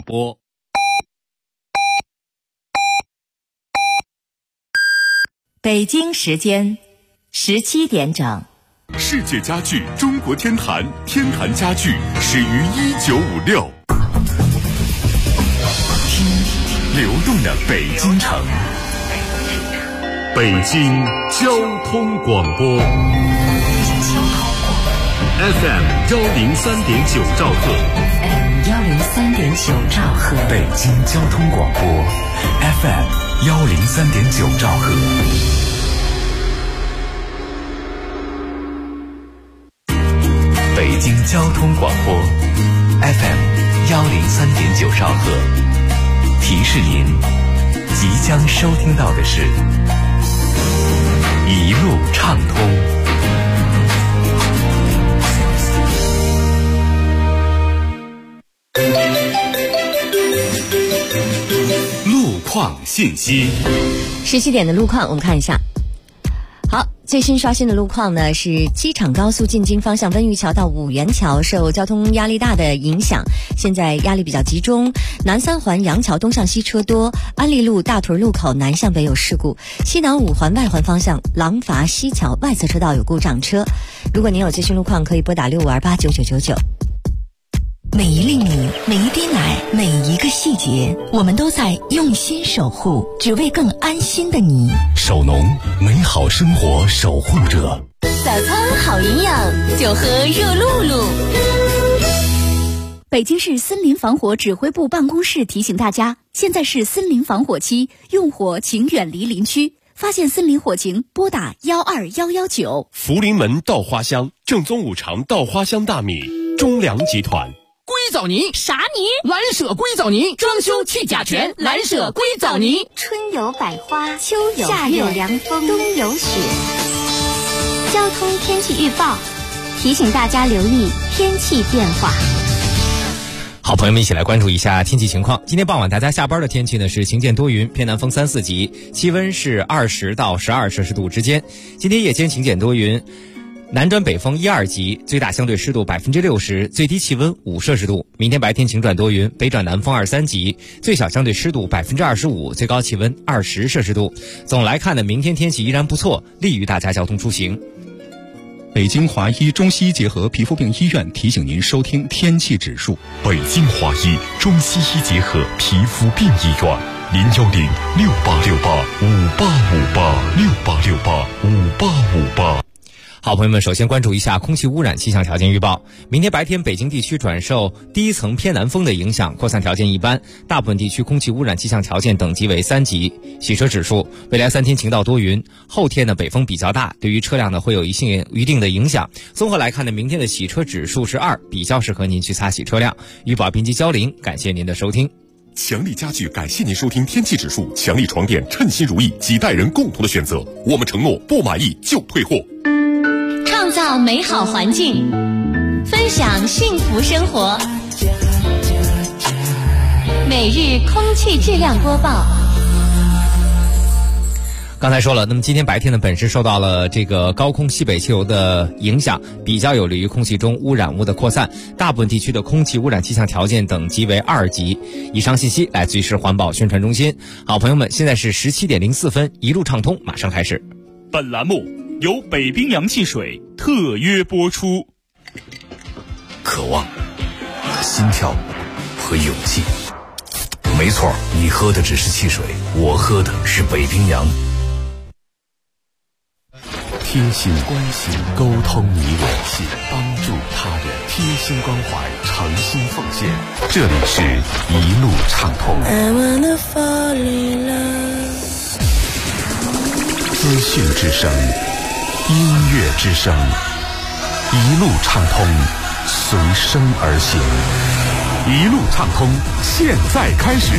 播。 北京时间17点整。 世界家具中国天坛，天坛家具始于1956。听流动的北京城，北京交通广播 FM 103.9兆赫 FM 103.9兆赫， 北京交通广播 FM 103.9兆赫。北京交通广播 FM 103.9兆赫，提示您即将收听到的是一路畅通。路况信息 ，17点的路况我们看一下。好，最新刷新的路况呢是机场高速进京方向温榆桥到五元桥受交通压力大的影响，现在压力比较集中。南三环杨桥东向西车多，安利路大屯路口南向北有事故，西南五环外环方向廊坊西桥外侧车道有故障车。如果您有最新路况，可以拨打65289999。 每一粒米，每一滴奶，每一个细节，我们都在用心守护，只为更安心的你。 守农，美好生活守护者。 早餐好营养，就喝热露露。北京市森林防火指挥部办公室提醒大家，现在是森林防火期，用火请远离林区。发现森林火情，拨打12119。 福临门稻花香，正宗五常稻花香大米，中粮集团。 硅藻泥啥泥？ 蓝舍硅藻泥，装修去甲醛，蓝舍硅藻泥。 春有百花，秋有夏有凉风，冬有雪。交通天气预报提醒大家留意天气变化。 好，朋友们一起来关注一下天气情况。今天傍晚大家下班的天气呢是晴间多云，偏南风3、4级，气温是20到12摄氏度之间。今天夜间晴间多云，南转北风1、2级，最大相对湿度60%，最低气温5摄氏度。明天白天晴转多云，北转南风2、3级，最小相对湿度25%，最高气温20摄氏度。总来看呢，明天天气依然不错，利于大家交通出行。 北京华医中西医结合皮肤病医院提醒您收听天气指数。北京华医中西医结合皮肤病医院，0106868586858 好，朋友们，首先关注一下空气污染气象条件预报。明天白天北京地区转受低层偏南风的影响，扩散条件一般，大部分地区空气污染气象条件等级为3级。洗车指数，未来3天晴到多云，后天呢北风比较大，对于车辆呢会有一定的影响。综合来看呢，明天的洗车指数是2，比较适合您去擦洗车辆。预报编辑焦玲，感谢您的收听。 强力家具感谢您收听天气指数。强力床垫称心如意，几代人共同的选择。我们承诺不满意就退货。 创造美好环境，分享幸福生活。每日空气质量播报。 刚才说了，那么今天白天呢，本市受到了这个高空西北气流的影响，比较有利于空气中污染物的扩散，大部分地区的空气污染气象条件等级为2级。以上信息来自于市环保宣传中心。好，朋友们，现在是17点04分，一路畅通马上开始。 本栏目由北冰洋汽水特约播出。 渴望、心跳和勇气。没错，你喝的只是汽水，我喝的是北冰洋。贴心关心，沟通你我，帮助他人，贴心关怀，诚心奉献。这里是一路畅通。资讯之声，音乐之声，一路畅通，随声而行。一路畅通，现在开始。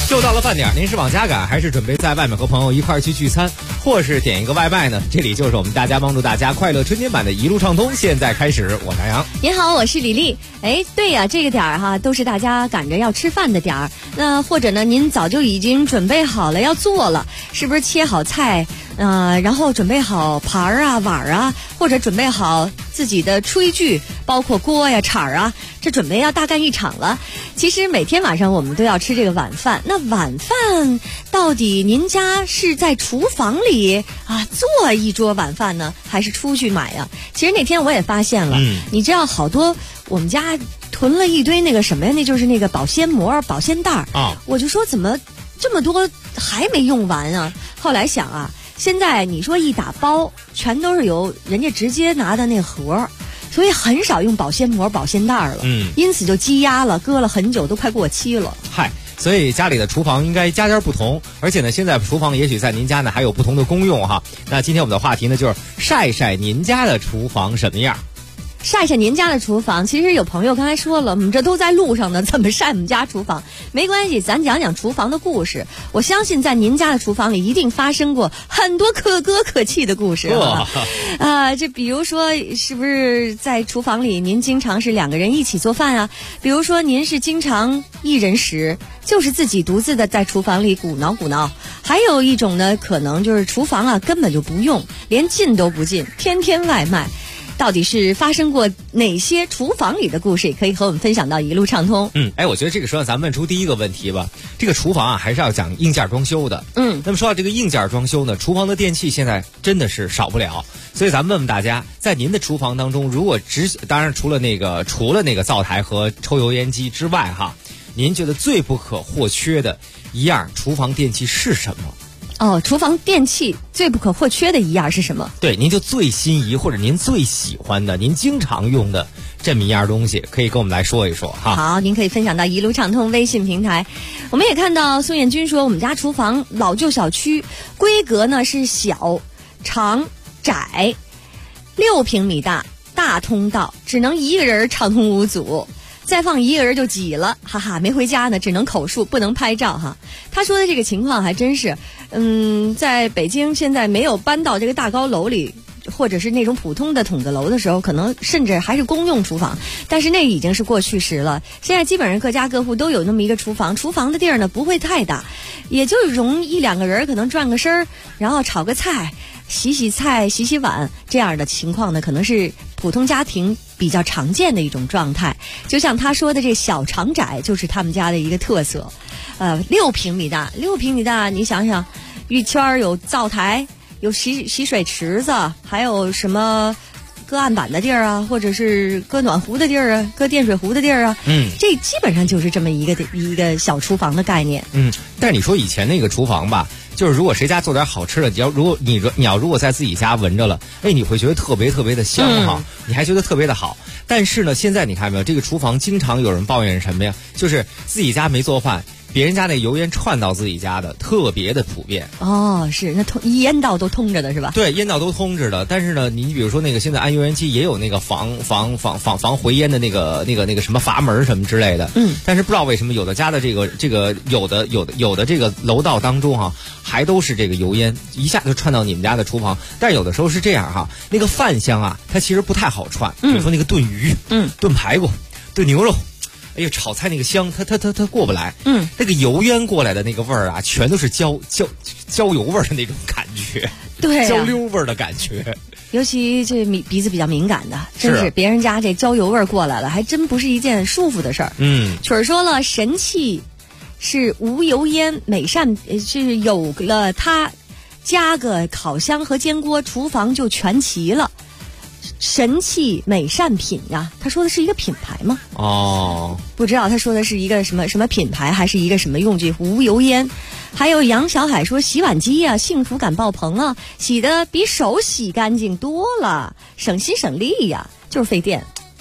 又到了饭点，您是往家赶，还是准备在外面和朋友一块去聚餐，或是点一个外卖呢？这里就是我们大家帮助大家快乐春节版的一路畅通，现在开始，我是杨洋。 您好，我是李丽。哎，对呀，这个点儿哈，都是大家赶着要吃饭的点儿。那或者呢，您早就已经准备好了要做了，是不是切好菜？然后准备好盘儿啊、碗啊，或者准备好自己的炊具，包括锅呀、铲儿啊，这准备要大干一场了。其实每天晚上我们都要吃这个晚饭，那晚饭到底您家是在厨房里做一桌晚饭呢，还是出去买呀？其实那天我也发现了，你知道好多我们家囤了一堆那个什么呀，那就是那个保鲜膜、保鲜袋啊。我就说怎么这么多还没用完啊？后来想啊。现在你说一打包全都是由人家直接拿的那盒，所以很少用保鲜膜、保鲜袋了。因此就积压了，搁了很久，都快过期了。 嗨，所以家里的厨房应该家家不同，而且呢，现在厨房也许在您家呢还有不同的功用哈。那今天我们的话题呢就是晒晒您家的厨房什么样。 晒晒您家的厨房，其实有朋友刚才说了，我们这都在路上呢，怎么晒我们家厨房？没关系，咱讲讲厨房的故事。我相信在您家的厨房里一定发生过很多可歌可泣的故事这比如说，是不是在厨房里您经常是两个人一起做饭啊？比如说您是经常一人食，就是自己独自的在厨房里鼓挠鼓挠。还有一种呢，可能就是厨房根本就不用，连进都不进，天天外卖。到底是发生过哪些厨房里的故事，也可以和我们分享到一路畅通。 我觉得这个时候咱们问出第一个问题吧。这个厨房还是要讲硬件装修的。那么说到这个硬件装修呢，厨房的电器现在真的是少不了。所以咱们问问大家，在您的厨房当中，如果当然除了那个灶台和抽油烟机之外哈，您觉得最不可或缺的一样厨房电器是什么？ 厨房电器最不可或缺的一样是什么？ 对，您就最心仪或者您最喜欢的、您经常用的这么一样东西，可以跟我们来说一说哈。 好，您可以分享到一路畅通微信平台。我们也看到宋彦军说，我们家厨房老旧小区，规格呢是小、长、窄，6平米大，大通道，只能一个人畅通无阻。再放一个人就挤了，哈哈，没回家呢，只能口述，不能拍照哈。他说的这个情况还真是，在北京现在没有搬到这个大高楼里，或者是那种普通的筒子楼的时候，可能甚至还是公用厨房，但是那已经是过去时了。现在基本上各家各户都有那么一个厨房，厨房的地儿呢不会太大，也就容一两个人可能转个身儿，然后炒个菜、洗洗菜、洗洗碗，这样的情况呢，可能是普通家庭比较常见的一种状态。就像他说的这小长窄就是他们家的一个特色。6平米大，6平米大，你想想，一圈有灶台，有洗水池子，还有什么搁案板的地儿啊，或者是搁暖壶的地儿啊，搁电水壶的地儿啊，这基本上就是这么一个小厨房的概念。 但是你说以前那个厨房吧，就是如果谁家做点好吃的，你要如果在自己家闻着了，你会觉得特别特别的香哈，你还觉得特别的好。但是呢，现在你看没有，这个厨房经常有人抱怨什么呀？就是自己家没做饭，别人家那油烟串到自己家的特别的普遍。 是那烟道都通着的是吧？ 对，烟道都通着的。但是呢，你比如说那个现在安油烟机也有那个防回烟的那个什么阀门什么之类的。但是不知道为什么有的家的这个有的这个楼道当中哈，还都是这个油烟一下就串到你们家的厨房。但有的时候是这样哈，那个饭香啊，它其实不太好串。比如说那个炖鱼、炖排骨、炖牛肉。炒菜那个香，它过不来。那个油烟过来的那个味儿啊，全都是焦油味儿的那种感觉， 对， 焦溜味儿的感觉。 尤其这鼻子比较敏感的，真是别人家这焦油味儿过来了，还真不是一件舒服的事儿。曲儿说了，神器是无油烟美善，是有了它，加个烤箱和煎锅，厨房就全齐了。神器美善品呀，他说的是一个品牌吗？不知道他说的是一个什么品牌，还是一个什么用具？无油烟。还有杨小海说洗碗机啊，幸福感爆棚啊，洗的比手洗干净多了，省心省力呀，就是费电。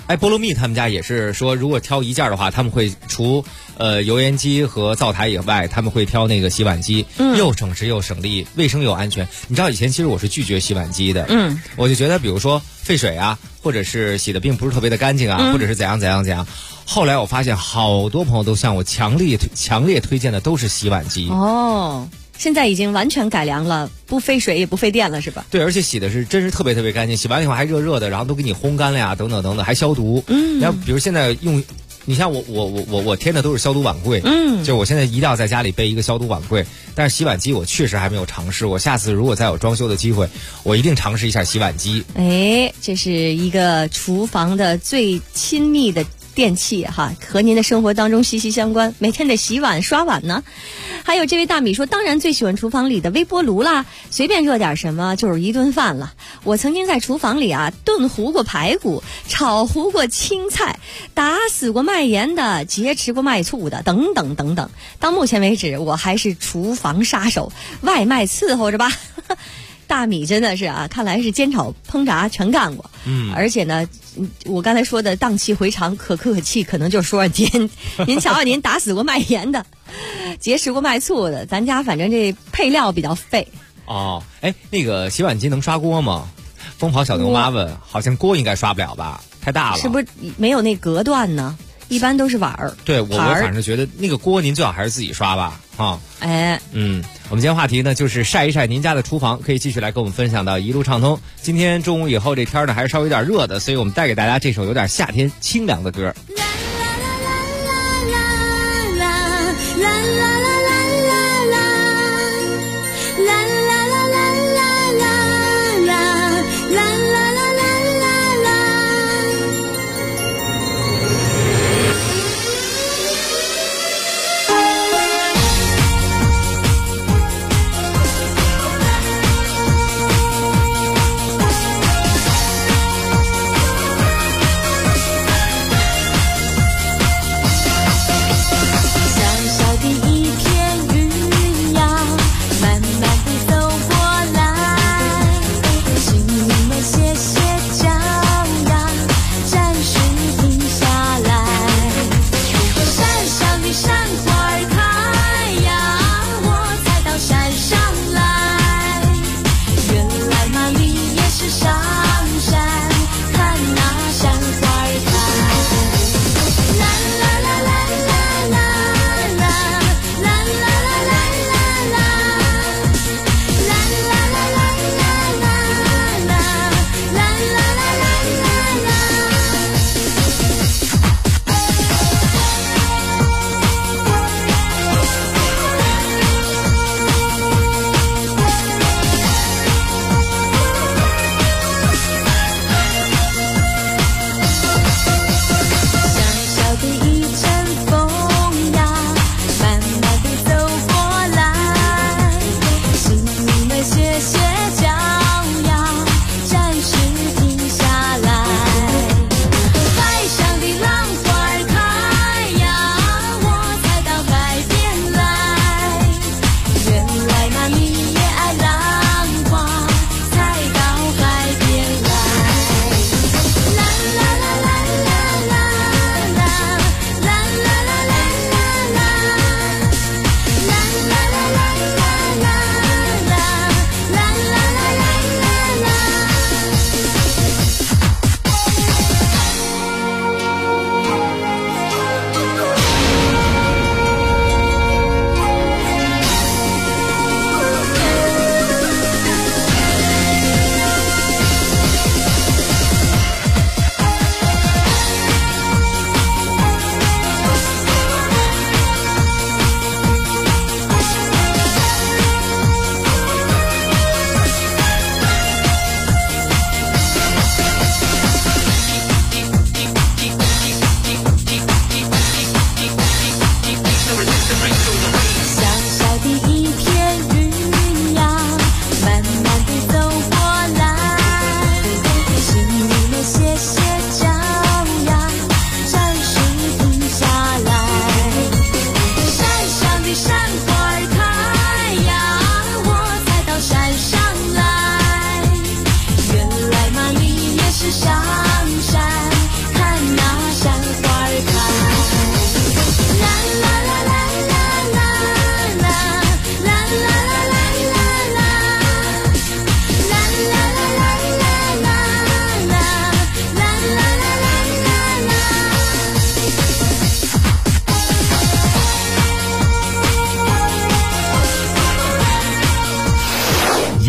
菠萝蜜他们家也是说，如果挑一件的话，他们会除油烟机和灶台以外，他们会挑那个洗碗机，又省时又省力，卫生又安全。你知道以前其实我是拒绝洗碗机的，我就觉得比如说费水啊，或者是洗的并不是特别的干净啊，或者是怎样。后来我发现好多朋友都向我强烈推荐的都是洗碗机。 哦，现在已经完全改良了，不费水也不费电了，是吧？ 对，而且洗的是真是特别特别干净，洗完以后还热热的，然后都给你烘干了呀，等等，还消毒。然后比如现在用，你像我添的都是消毒碗柜，就是我现在一定要在家里备一个消毒碗柜。但是洗碗机我确实还没有尝试，我下次如果再有装修的机会，我一定尝试一下洗碗机。 哎，这是一个厨房的最亲密的电器哈，和您的生活当中息息相关，每天得洗碗刷碗呢。还有这位大米说，当然最喜欢厨房里的微波炉啦，随便热点什么就是一顿饭了。我曾经在厨房里啊炖糊过排骨，炒糊过青菜，打死过卖盐的，劫持过卖醋的，等等等等。到目前为止，我还是厨房杀手，外卖伺候着吧。大米真的是啊，看来是煎炒烹炸全干过。而且呢，我刚才说的荡气回肠可可气，可能就是说您瞧瞧，您打死过卖盐的，劫持过卖醋的，咱家反正这配料比较废。 哦，哎，那个洗碗机能刷锅吗？疯跑小牛妈问，好像锅应该刷不了吧，太大了。 是不是没有那隔断呢？一般都是碗儿。 对，我反正觉得那个锅您最好还是自己刷吧，哈。 哎， 我们今天话题呢就是晒一晒您家的厨房，可以继续来跟我们分享到一路畅通。今天中午以后这天呢还是稍微有点热的，所以我们带给大家这首有点夏天清凉的歌。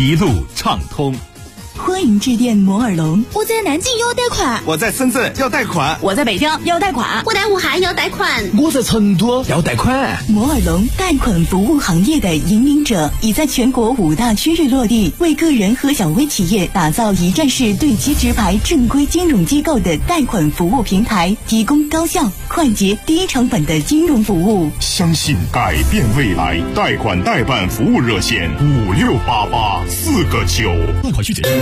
一路畅通。 欢迎致电摩尔龙。 我在南京要贷款， 我在深圳要贷款， 我在北京要贷款， 我在武汉要贷款， 我在成都要贷款。 摩尔龙贷款服务行业的引领者，已在全国5大区域落地，为个人和小微企业打造一站式对接直排正规金融机构的贷款服务平台，提供高效、快捷、低成本的金融服务。 相信改变未来，贷款代办服务热线5688-4个9。 贷款需谨慎。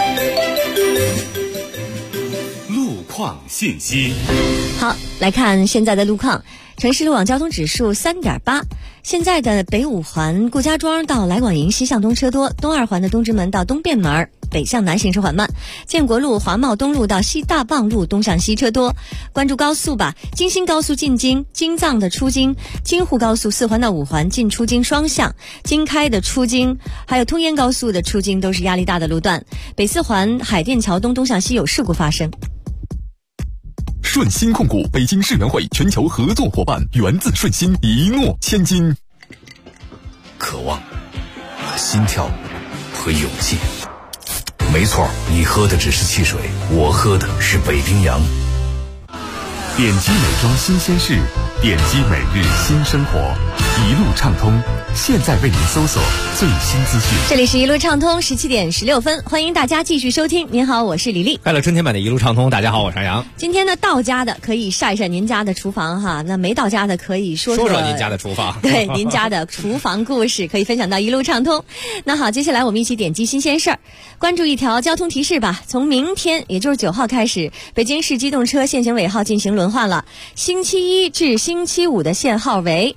路况信息。 好，来看现在的路况。城市路网交通指数3.8，现在的北五环顾家庄到来广营西向东车多，东二环的东直门到东便门北向南行车缓慢，建国路华茂东路到西大棒路东向西车多。关注高速吧，京新高速进京、京藏的出京，京沪高速4环到5环进出京双向，京开的出京，还有通燕高速的出京都是压力大的路段。北4环海淀桥东东向西有事故发生。 顺心控股北京世园会全球合作伙伴，源自顺心，一诺千金。 渴望和心跳和勇气，没错，你喝的只是汽水，我喝的是北冰洋。 点击美妆新鲜事，点击每日新生活，一路畅通。现在为您搜索最新资讯。 这里是一路畅通，17点16分，欢迎大家继续收听。您好，我是李丽。 快乐春天版的一路畅通，大家好，我是杨。 今天呢，到家的可以晒晒您家的厨房哈，那没到家的可以说您家的厨房， 对，您家的厨房故事可以分享到一路畅通。那好，接下来我们一起点击新鲜事儿，关注一条交通提示吧。从明天，也就是9号开始，北京市机动车限行尾号进行轮换了。星期一至星期五的限号为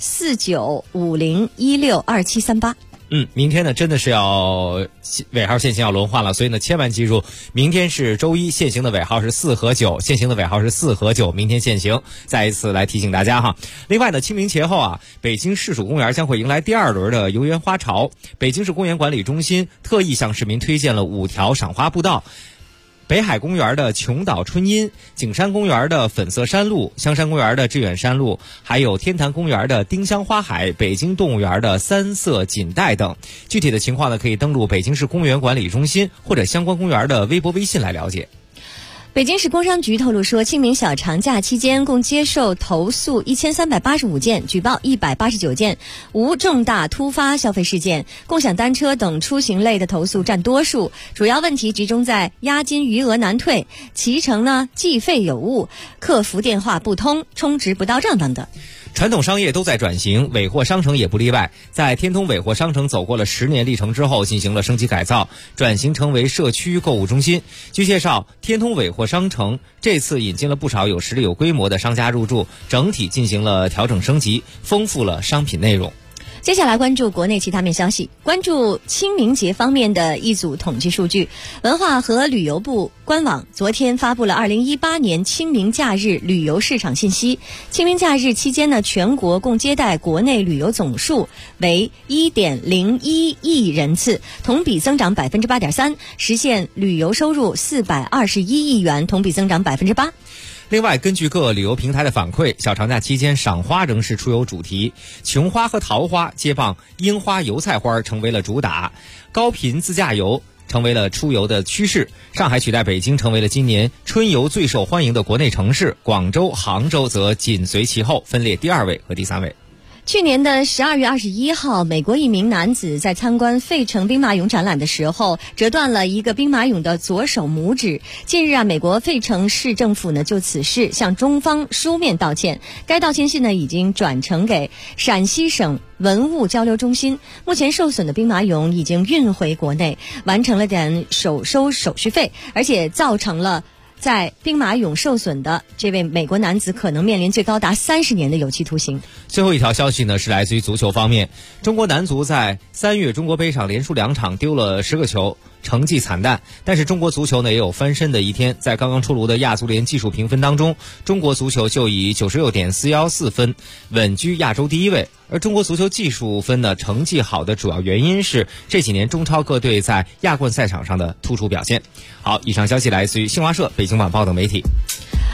4950162738。 明天呢真的是要尾号限行要轮换了，所以呢千万记住，明天是周一，限行的尾号是4和9，限行的尾号是4和9，明天限行。再一次来提醒大家哈。另外呢，清明节后啊，北京市属公园将会迎来第2轮的游园花潮。北京市公园管理中心特意向市民推荐了5条赏花步道。北海公园的琼岛春荫，景山公园的粉色山路，香山公园的致远山路，还有天坛公园的丁香花海，北京动物园的3色锦带等。具体的情况呢，可以登录北京市公园管理中心或者相关公园的微博微信来了解。 北京市工商局透露说，清明小长假期间共接受投诉1385件，举报189件，无重大突发消费事件。共享单车等出行类的投诉占多数，主要问题集中在押金余额难退、骑乘呢计费有误、客服电话不通、充值不到账等等。 传统商业都在转型，尾货商城也不例外。在天通尾货商城走过了10年历程之后，进行了升级改造，转型成为社区购物中心。据介绍，天通尾货商城这次引进了不少有实力有规模的商家入驻，整体进行了调整升级，丰富了商品内容。 接下来关注国内其他面消息，关注清明节方面的一组统计数据。文化和旅游部官网昨天发布了2018年清明假日旅游市场信息。清明假日期间呢，全国共接待国内旅游总数为 1.01 亿人次，同比增长 8.3%， 实现旅游收入421亿元，同比增长 8%。 另外，根据各旅游平台的反馈，小长假期间赏花仍是出游主题，琼花和桃花接棒樱花、油菜花成为了主打，高频自驾游成为了出游的趋势。上海取代北京成为了今年春游最受欢迎的国内城市，广州、杭州则紧随其后，分列第2位和第3位。 去年的12月21号，美国一名男子在参观费城兵马俑展览的时候，折断了一个兵马俑的左手拇指。近日啊，美国费城市政府呢就此事向中方书面道歉，该道歉信呢已经转呈给陕西省文物交流中心。目前受损的兵马俑已经运回国内，完成了点收手续费，而且造成了在兵马俑受损的这位美国男子可能面临最高达30年的有期徒刑。 最后一条消息呢是来自于足球方面，中国男足在3月中国杯上连输2场，丢了10个球，成绩惨淡。但是中国足球呢也有翻身的一天，在刚刚出炉的亚足联技术评分当中，中国足球就以 96.414 分稳居亚洲第1位。而中国足球技术分呢成绩好的主要原因是这几年中超各队在亚冠赛场上的突出表现。好，以上消息来自于新华社、北京晚报等媒体。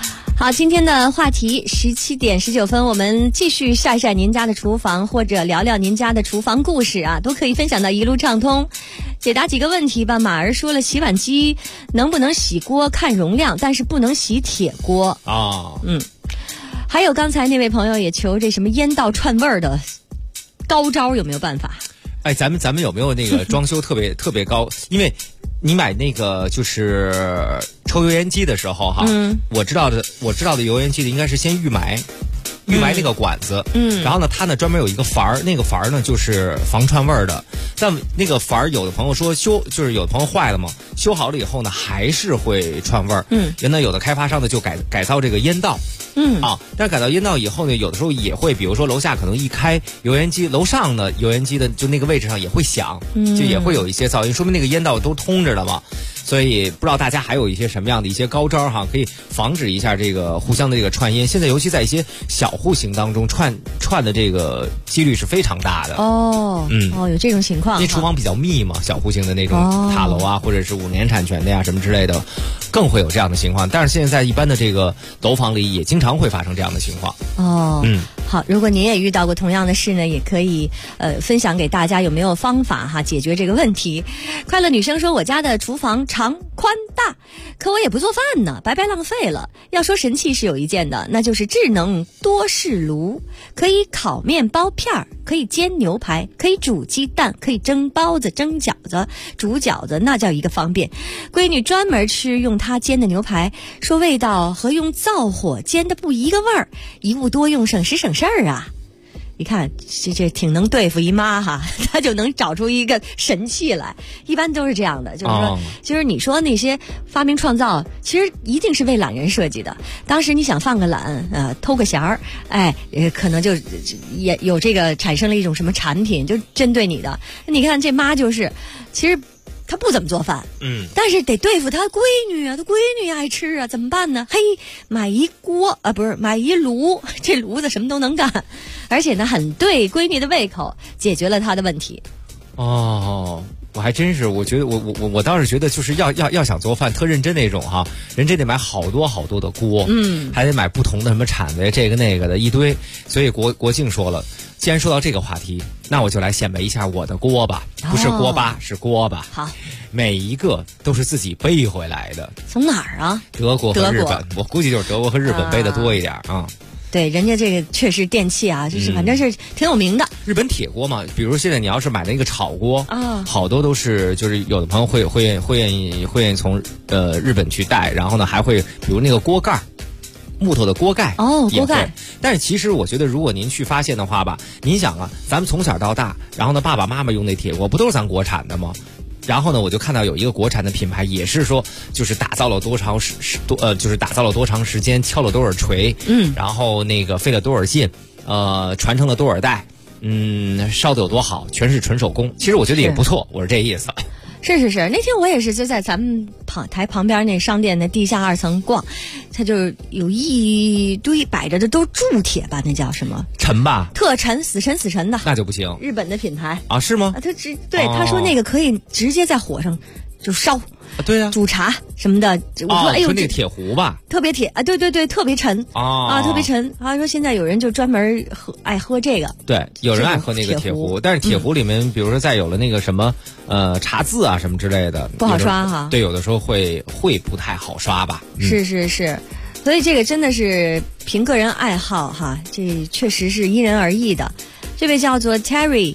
好，今天的话题17点19分，我们继续晒晒您家的厨房，或者聊聊您家的厨房故事啊，都可以分享到一路畅通。解答几个问题吧。马儿说了，洗碗机能不能洗锅看容量，但是不能洗铁锅啊。还有刚才那位朋友也求这什么烟道串味儿的高招，有没有办法？ 哎，咱们有没有那个装修特别高？因为你买那个就是抽油烟机的时候哈，我知道的油烟机的应该是先预埋那个管子，然后呢，它呢专门有一个阀儿，那个阀儿呢就是防串味儿的。但那个阀儿，有的朋友说就是有的朋友坏了嘛，修好了以后呢还是会串味儿。那有的开发商呢就改造这个烟道。但是改造烟道以后呢，有的时候也会，比如说楼下可能一开油烟机，楼上的油烟机的就那个位置上也会响，就也会有一些噪音，说明那个烟道都通着了嘛。所以不知道大家还有一些什么样的一些高招哈，可以防止一下这个互相的这个串烟。现在尤其在一些小户型当中，串的这个几率是非常大的。 有这种情况。 因为厨房比较密嘛，小户型的那种塔楼啊，或者是5年产权的呀什么之类的，更会有这样的情况。但是现在在一般的这个楼房里，也经常会发生这样的情况。 好，如果您也遇到过同样的事呢，也可以分享给大家，有没有方法哈解决这个问题。快乐女生说，我家的厨房长宽大，可我也不做饭呢，白白浪费了。要说神器是有一件的，那就是智能多室炉，可以烤面包片儿，可以煎牛排，可以煮鸡蛋，可以蒸包子、蒸饺子、煮饺子，那叫一个方便。闺女专门吃用它煎的牛排，说味道和用灶火煎的不一个味儿，一物多用，省时省事儿啊。你看这挺能对付姨妈哈，她就能找出一个神器来。一般都是这样的，就是说，就是你说那些发明创造，其实一定是为懒人设计的。当时你想放个懒，偷个闲儿，可能就也有这个产生了一种什么产品，就针对你的。你看这妈就是，其实她不怎么做饭，但是得对付她闺女啊，她闺女爱吃啊，怎么办呢？嘿，买一锅买一炉，这炉子什么都能干，而且呢很对闺女的胃口，解决了她的问题。 我还真是，我觉得我倒是觉得，就是要想做饭特认真那种哈，人真得买好多的锅，还得买不同的什么铲子这个那个的一堆。所以国庆说了，既然说到这个话题，那我就来显摆一下我的锅吧，不是锅巴，是锅巴。 好， 每一个都是自己背回来的。 从哪儿啊？ 德国和日本，我估计就是德国和日本背的多一点啊。 对，人家这个确实电器啊，就是反正是挺有名的。 日本铁锅嘛，比如现在你要是买那个炒锅啊，好多都是就是有的朋友会愿意从日本去带，然后呢还会比如那个锅盖，木头的锅盖锅盖。 但是其实我觉得，如果您去发现的话吧，您想啊，咱们从小到大，然后呢爸爸妈妈用那铁锅不都是咱国产的吗？然后呢，我就看到有一个国产的品牌，也是说，就是打造了多长时间，敲了多少锤，然后那个费了多少劲，传承了多少代，烧的有多好，全是纯手工。其实我觉得也不错，我是这意思。 是，那天我也是就在咱们台旁边那商店的地下2层逛，它就有一堆摆着的都铸铁吧，那叫什么？ 沉吧？ 特沉，死沉的。 那就不行。 日本的品牌啊？是吗？ 他说那个可以直接在火上就烧。 对呀， 煮茶什么的，我说哎呦， 那个铁壶吧， 特别铁啊，对，特别沉特别沉。他说现在有人就专门爱喝这个， 对，有人爱喝那个铁壶，但是铁壶里面，比如说再有了那个什么茶渍啊什么之类的， 不好刷哈。 对，有的时候会不太好刷吧。 是，所以这个真的是凭个人爱好哈，这确实是因人而异的。这位叫做 Terry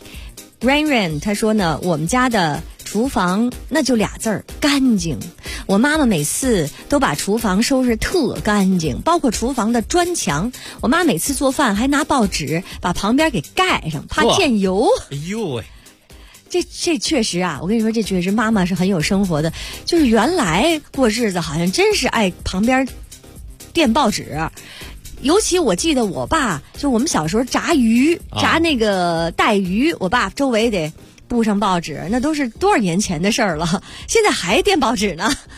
Rain， 他说呢，我们家的厨房那就俩字儿，干净。我妈妈每次都把厨房收拾特干净，包括厨房的砖墙。我妈每次做饭还拿报纸把旁边给盖上，怕溅油。 哎呦喂， 这确实啊，我跟你说，这确实妈妈是很有生活的。就是原来过日子好像真是爱旁边垫报纸。尤其我记得我爸，就我们小时候炸鱼，炸那个带鱼，我爸周围得布上报纸，那都是多少年前的事儿了，现在还垫报纸呢。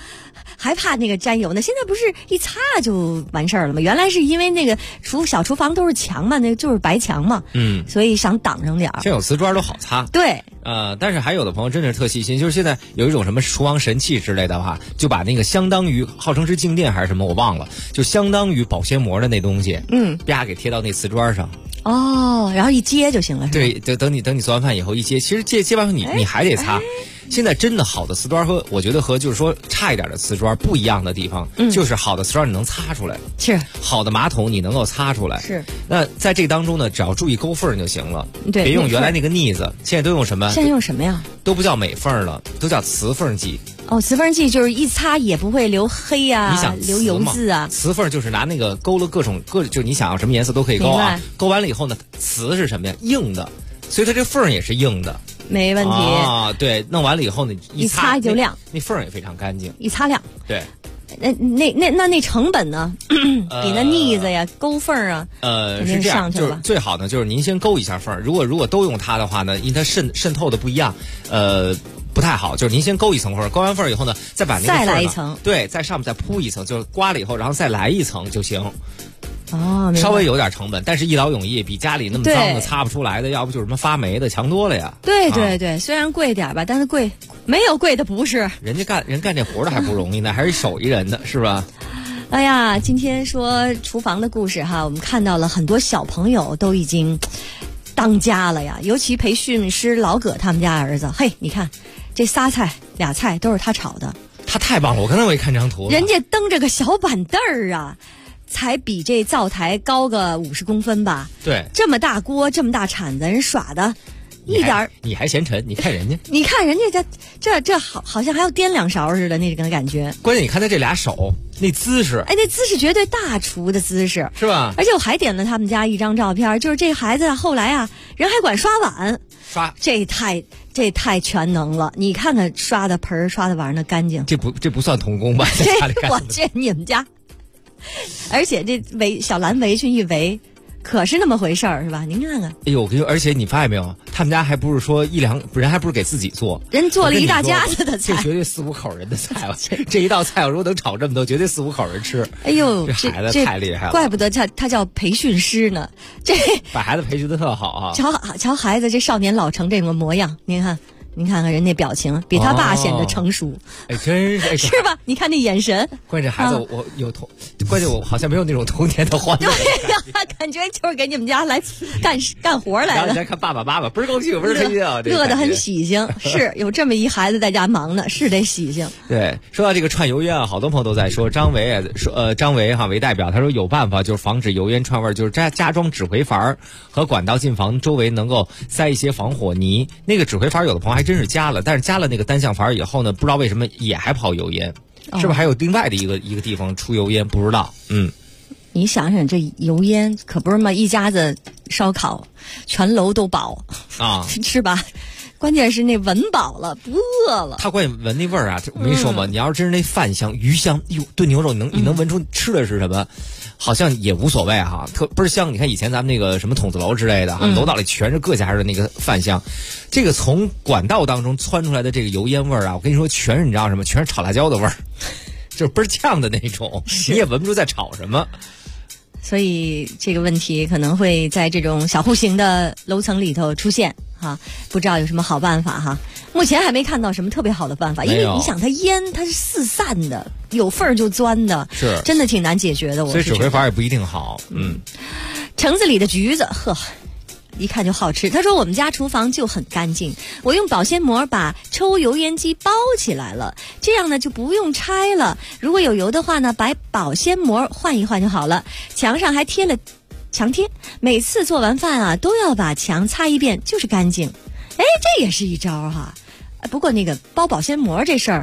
还怕那个沾油呢。现在不是一擦就完事儿了吗？原来是因为那个小厨房都是墙嘛，那就是白墙嘛，所以想挡上点儿。 现在有瓷砖都好擦。 对， 但是还有的朋友真的是特细心，就是现在有一种什么厨房神器之类的话，就把那个相当于号称是静电还是什么我忘了，就相当于保鲜膜的那东西，啪给贴到那瓷砖上。 哦，然后一接就行了，是吧？ 对，等你做完饭以后一接，其实接完后你还得擦。现在真的好的瓷砖和我觉得和就是说差一点的瓷砖不一样的地方，就是好的瓷砖你能擦出来， 是好的马桶你能够擦出来， 是。 那在这当中呢，只要注意勾缝就行了， 对， 别用原来那个腻子。现在都用什么？ 现在用什么呀？ 都不叫美缝了，都叫瓷缝剂。 哦，瓷缝剂就是一擦也不会留黑啊， 你想留油渍啊。 瓷缝就是拿那个勾了各种，就你想要什么颜色都可以勾啊。勾完了以后呢，瓷是什么呀？硬的，所以它这缝也是硬的。 没问题啊，对，弄完了以后呢， 一擦就亮， 那缝也非常干净， 一擦亮。 对， 那成本呢？比那腻子呀、勾缝啊， 是这样，就是最好呢，就是您先勾一下缝。如果都用它的话呢，因为它渗透的不一样，不太好。就是您先勾一层缝，勾完缝以后呢，再把那个再来一层， 对，在上面再铺一层，就是刮了以后，然后再来一层就行。 哦， 稍微有点成本，但是一劳永逸，比家里那么脏的擦不出来的，要不就是什么发霉的强多了呀。 对，虽然贵点吧，但是贵没有贵的不是。 人干这活的还不容易呢，还是手艺人的是吧？ 哎呀，今天说厨房的故事哈，我们看到了很多小朋友都已经当家了呀，尤其培训师老葛他们家儿子，嘿，你看这俩菜都是他炒的， 他太棒了！我刚才我一看这张图， 人家蹬着个小板凳儿啊。才比这灶台高个50公分吧？ 对， 这么大锅，这么大铲子，人耍的，一点儿你还嫌沉？你看人家， 这好像还要颠2勺似的那个感觉。 关键你看他这俩手那姿势， 那姿势绝对大厨的姿势， 是吧？ 而且我还点了他们家一张照片，就是这孩子后来啊，人还管刷碗，这太全能了。你看看刷的盆刷的碗那干净， 这不算童工吧？ 我这你们家。而且这小蓝围裙一围，可是那么回事儿，是吧？您看看。 哎呦，而且你发现没有，他们家还不是说人还不是给自己做， 人做了一大家子的菜， 这绝对4-5口人的菜。这一道菜我如果能炒这么多，绝对4-5口人吃。 哎呦， 这孩子太厉害了， 怪不得他叫培训师呢。这把孩子培训的特好啊！ 瞧孩子这少年老成这个模样，您看看人那表情，比他爸显得成熟。 真是是吧？你看那眼神。 关键孩子我有关键我好像没有那种童年的欢乐。 对呀，感觉就是给你们家来干活来了。 然后你再看爸爸妈妈，不是高兴，不是开心啊， 乐得很喜庆。是有这么一孩子在家忙呢，是得喜庆。 对，说到这个串油烟啊，好多朋友都在说，张维为代表，他说有办法，就是防止油烟串味，就是加装指挥阀和管道进房周围能够塞一些防火泥。那个指挥阀有的朋友还真是加了，但是加了那个单向阀以后呢，不知道为什么也还跑油烟，是不是还有另外的一个地方出油烟？不知道。 你想想这油烟可不是嘛，一家子烧烤，全楼都饱啊，是吧？关键是那闻饱了，不饿了。 他关键闻那味儿啊，我跟你说嘛，你要是真是那饭香、鱼香，哟，炖牛肉你能闻出吃的是什么？好像也无所谓哈，倍儿香。你看以前咱们那个什么筒子楼之类的，楼道里全是各家的那个饭香。这个从管道当中窜出来的这个油烟味儿啊，我跟你说，全是你知道什么？全是炒辣椒的味儿，就是倍儿呛的那种，你也闻不出在炒什么。 所以这个问题可能会在这种小户型的楼层里头出现哈，不知道有什么好办法哈。目前还没看到什么特别好的办法，因为你想它烟它是四散的，有缝儿就钻的， 是真的挺难解决的。 所以指挥阀也不一定好。 橙子里的橘子，呵。一看就好吃。他说我们家厨房就很干净，我用保鲜膜把抽油烟机包起来了，这样呢就不用拆了。如果有油的话呢，把保鲜膜换一换就好了。墙上还贴了墙贴，每次做完饭啊都要把墙擦一遍，就是干净。哎，这也是一招哈。不过那个包保鲜膜这事儿，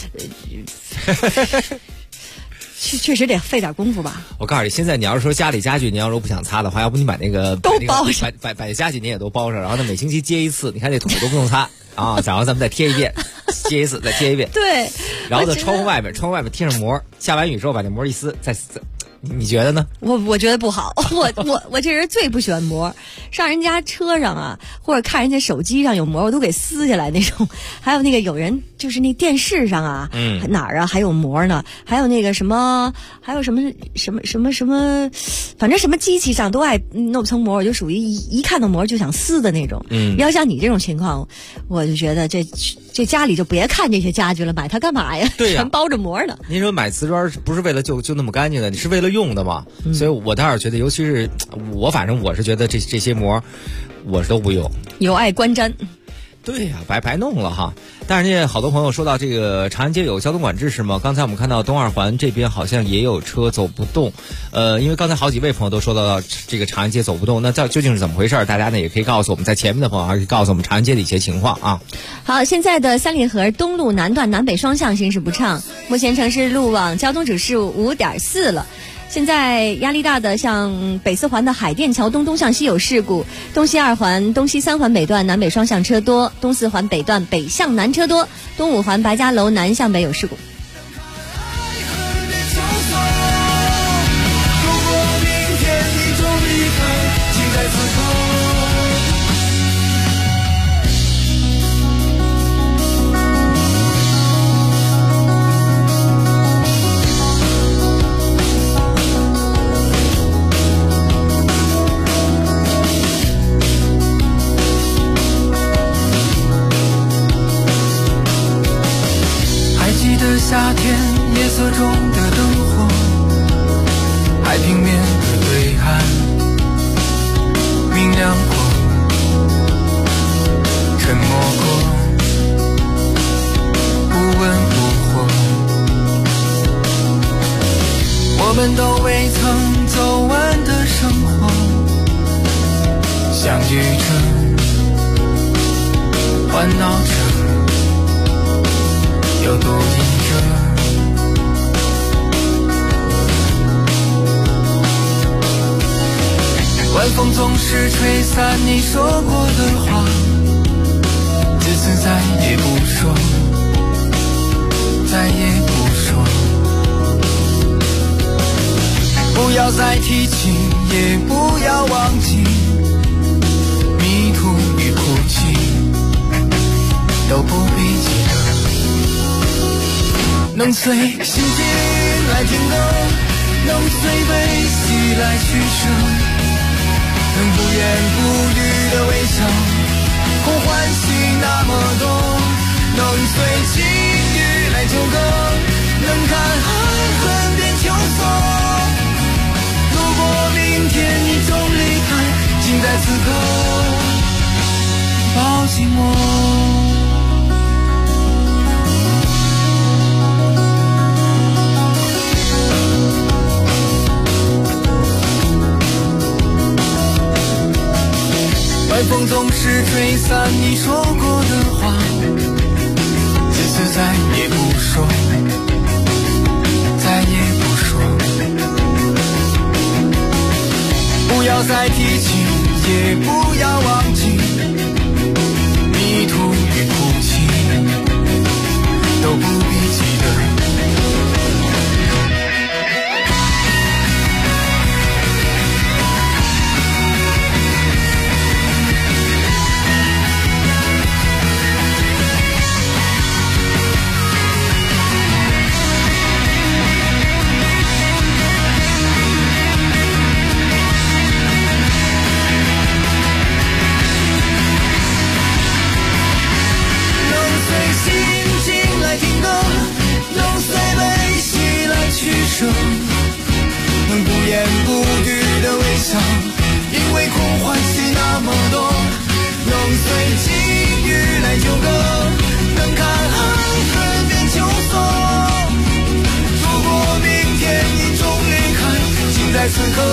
确实得费点功夫吧。 我告诉你，现在你要是说家里家具，你要是不想擦的话，要不你把那个都包上， 把家具你也都包上，然后呢每星期接一次，你看这土都不用擦啊，然后咱们再贴一遍，接一次再贴一遍。 对， 然后呢窗户外面贴上膜，下完雨之后把那膜一撕，再你觉得呢？ 我觉得不好，我这人最不喜欢膜，上人家车上啊，或者看人家手机上有膜，我都给撕下来那种。还有那个有人就是那电视上啊，哪儿啊还有膜呢？还有那个什么，还有什么，反正什么机器上都爱弄层膜，我就属于一看到膜就想撕的那种。要像你这种情况，我就觉得这家里就别看这些家具了，买它干嘛呀？ 对呀， 全包着膜呢。 您说买瓷砖不是为了就那么干净的，你是为了用的嘛？所以我倒是觉得，尤其是反正我是觉得这些膜，我是都不用， 有碍观瞻。 对呀，白弄了哈。但是呢，好多朋友说到这个长安街有交通管制是吗？刚才我们看到东二环这边好像也有车走不动，因为刚才好几位朋友都说到这个长安街走不动，那究竟是怎么回事？大家呢也可以告诉我们，在前面的朋友还可以告诉我们长安街的一些情况啊。 好，现在的三里河东路南段南北双向行驶不畅，目前城市路网交通指数5.4了。现在压力大的像北四环的海淀桥东向西有事故，东西二环、东西三环北段南北双向车多，东四环北段北向南车多，东五环白家楼南向北有事故。 夏天夜色中的灯火，海平面的对岸明亮过，沉默过，不温不火，我们都未曾走完的生活，相遇着，欢闹着，又多疑晚风总是吹散你说过的话，这次再也不说，再也不说，不要再提起，也不要忘记，迷途与哭泣都不必记得，能随心情来听歌，能随悲喜来取舍，能不言不语的微笑，空欢喜那么多，能随境遇来纠葛，能看爱恨变秋色。如果明天你终离开，请在此刻抱紧我。晚风总是吹散你说过的话，这次再也不说，再也不说，不要再提起，也不要忘记，迷途与哭泣都不必记得。能不言不语的微笑，因为空欢喜那么多，能随境遇来纠葛，能看爱恨变秋色。如果明天你终离开，请在此刻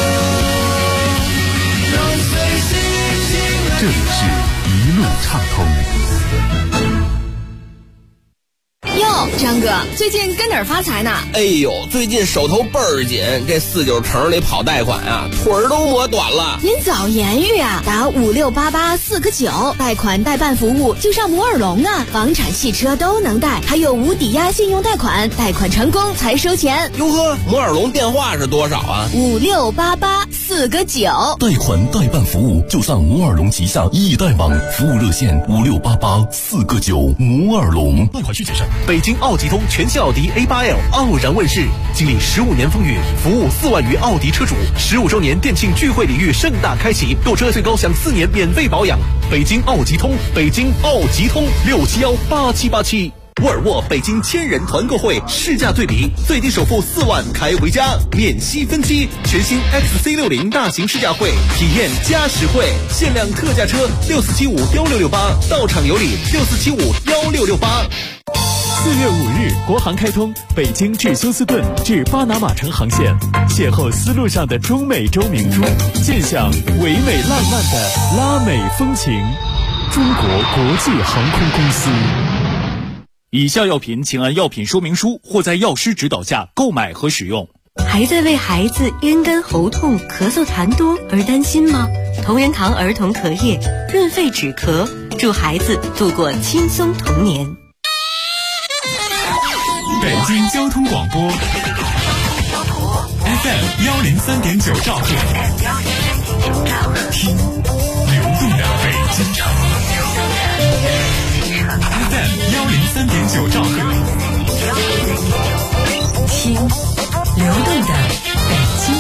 能随心情来。 这里是一路畅通。 哟， 哟，张哥，最近跟哪儿发财呢？ 哎呦，最近手头倍儿紧，这49城里跑贷款啊，腿儿都磨短了。 您早言语啊，打5688-4个9，贷款代办服务就上摩尔龙啊，房产、汽车都能贷，还有无抵押信用贷款，贷款成功才收钱。 哟呵，摩尔龙电话是多少啊 ？5688-4个9。 贷款代办服务就上摩尔龙旗下易贷网，服务热线5688-4个9。摩尔龙。 贷款需谨慎。北京奥吉通全新奥迪 A8L 傲然问世，经历15年风雨，服务4万余奥迪车主，15周年店庆聚会礼遇盛大开启，购车最高享4年免费保养。北京奥吉通，北京奥吉通6718787。沃尔沃北京1000人团购会试驾对比，最低首付4万开回家，免息分期。全新 XC60 大型试驾会，体验加实惠，限量特价车64751668，到场有礼64751668。 4月5日，国航开通北京至休斯顿至巴拿马城航线，邂逅丝路上的中美洲明珠，见享唯美浪漫的拉美风情。中国国际航空公司。 以下药品请按药品说明书或在药师指导下购买和使用。 还在为孩子咽干喉痛、咳嗽痰多而担心吗？同仁堂儿童咳液润肺止咳，助孩子度过轻松童年。 北京交通广播 FM 103.9兆赫，听流动的北京城。FM 103.9兆赫，听流动的北京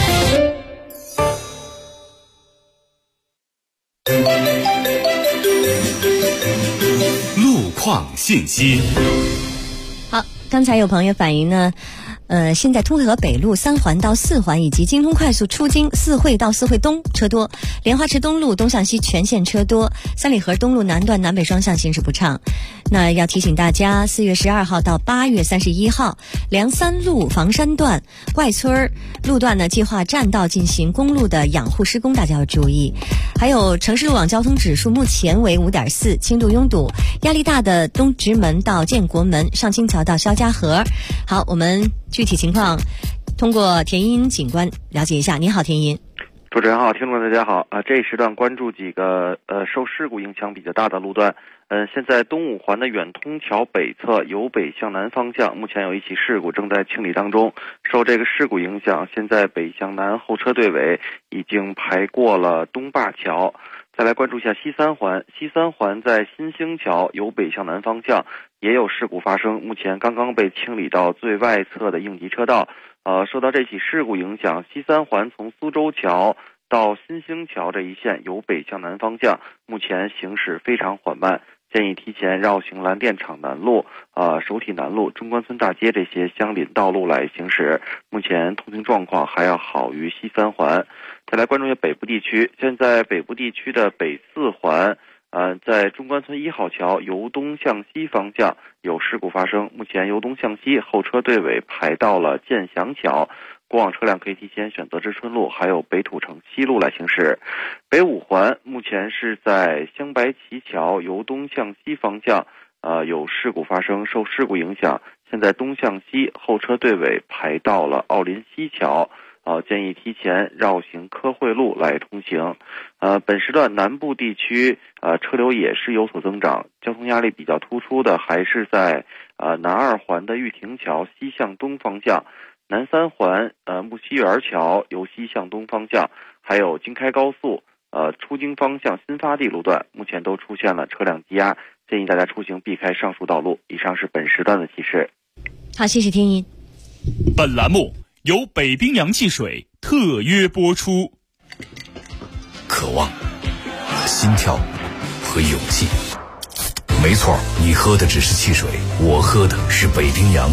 城。路况信息。 好，刚才有朋友反映呢，现在通河北路3环到4环以及京通快速出京4惠到4惠东车多，莲花池东路东向西全线车多，三里河东路南段南北双向行驶不畅。那要提醒大家，4月12号到8月31号，梁三路房山段外村路段呢计划占道进行公路的养护施工，大家要注意。还有城市路网交通指数目前为5.4，轻度拥堵，压力大的东直门到建国门、上清桥到肖家河。好，我们具体情况通过田英警官了解一下。你好，田英。 主持人好，听众大家好啊！这一时段关注几个受事故影响比较大的路段。现在东五环的远通桥北侧由北向南方向，目前有一起事故正在清理当中。受这个事故影响，现在北向南后车队尾已经排过了东坝桥。再来关注一下西三环，西三环在新兴桥由北向南方向也有事故发生，目前刚刚被清理到最外侧的应急车道。受到这起事故影响，西三环从苏州桥到新兴桥这一线由北向南方向，目前行驶非常缓慢，建议提前绕行蓝电厂南路、首体南路、中关村大街这些相邻道路来行驶。目前通行状况还要好于西三环。再来关注一下北部地区，现在北部地区的北四环，在中关村1号桥由东向西方向有事故发生，目前由东向西后车队尾排到了建祥桥，过往车辆可以提前选择知春路还有北土城西路来行驶。北五环目前是在香白旗桥由东向西方向有事故发生，受事故影响，现在东向西后车队尾排到了奥林西桥，建议提前绕行科惠路来通行。本时段南部地区车流也是有所增长，交通压力比较突出的还是在南二环的玉亭桥西向东方向，南三环木樨园桥由西向东方向，还有京开高速出京方向新发地路段，目前都出现了车辆积压，建议大家出行避开上述道路。以上是本时段的提示。 好，谢谢天一。 本栏目由北冰洋汽水特约播出。 渴望和心跳和勇气，没错，你喝的只是汽水，我喝的是北冰洋。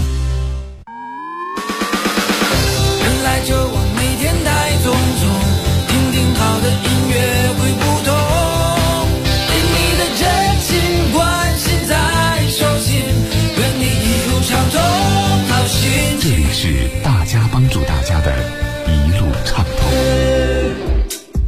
人来就往，每天带种种，听听好的音乐会不同，给你的真情关心在手心，愿你一路畅通好心情。 这里是大家帮助大家的一路畅通。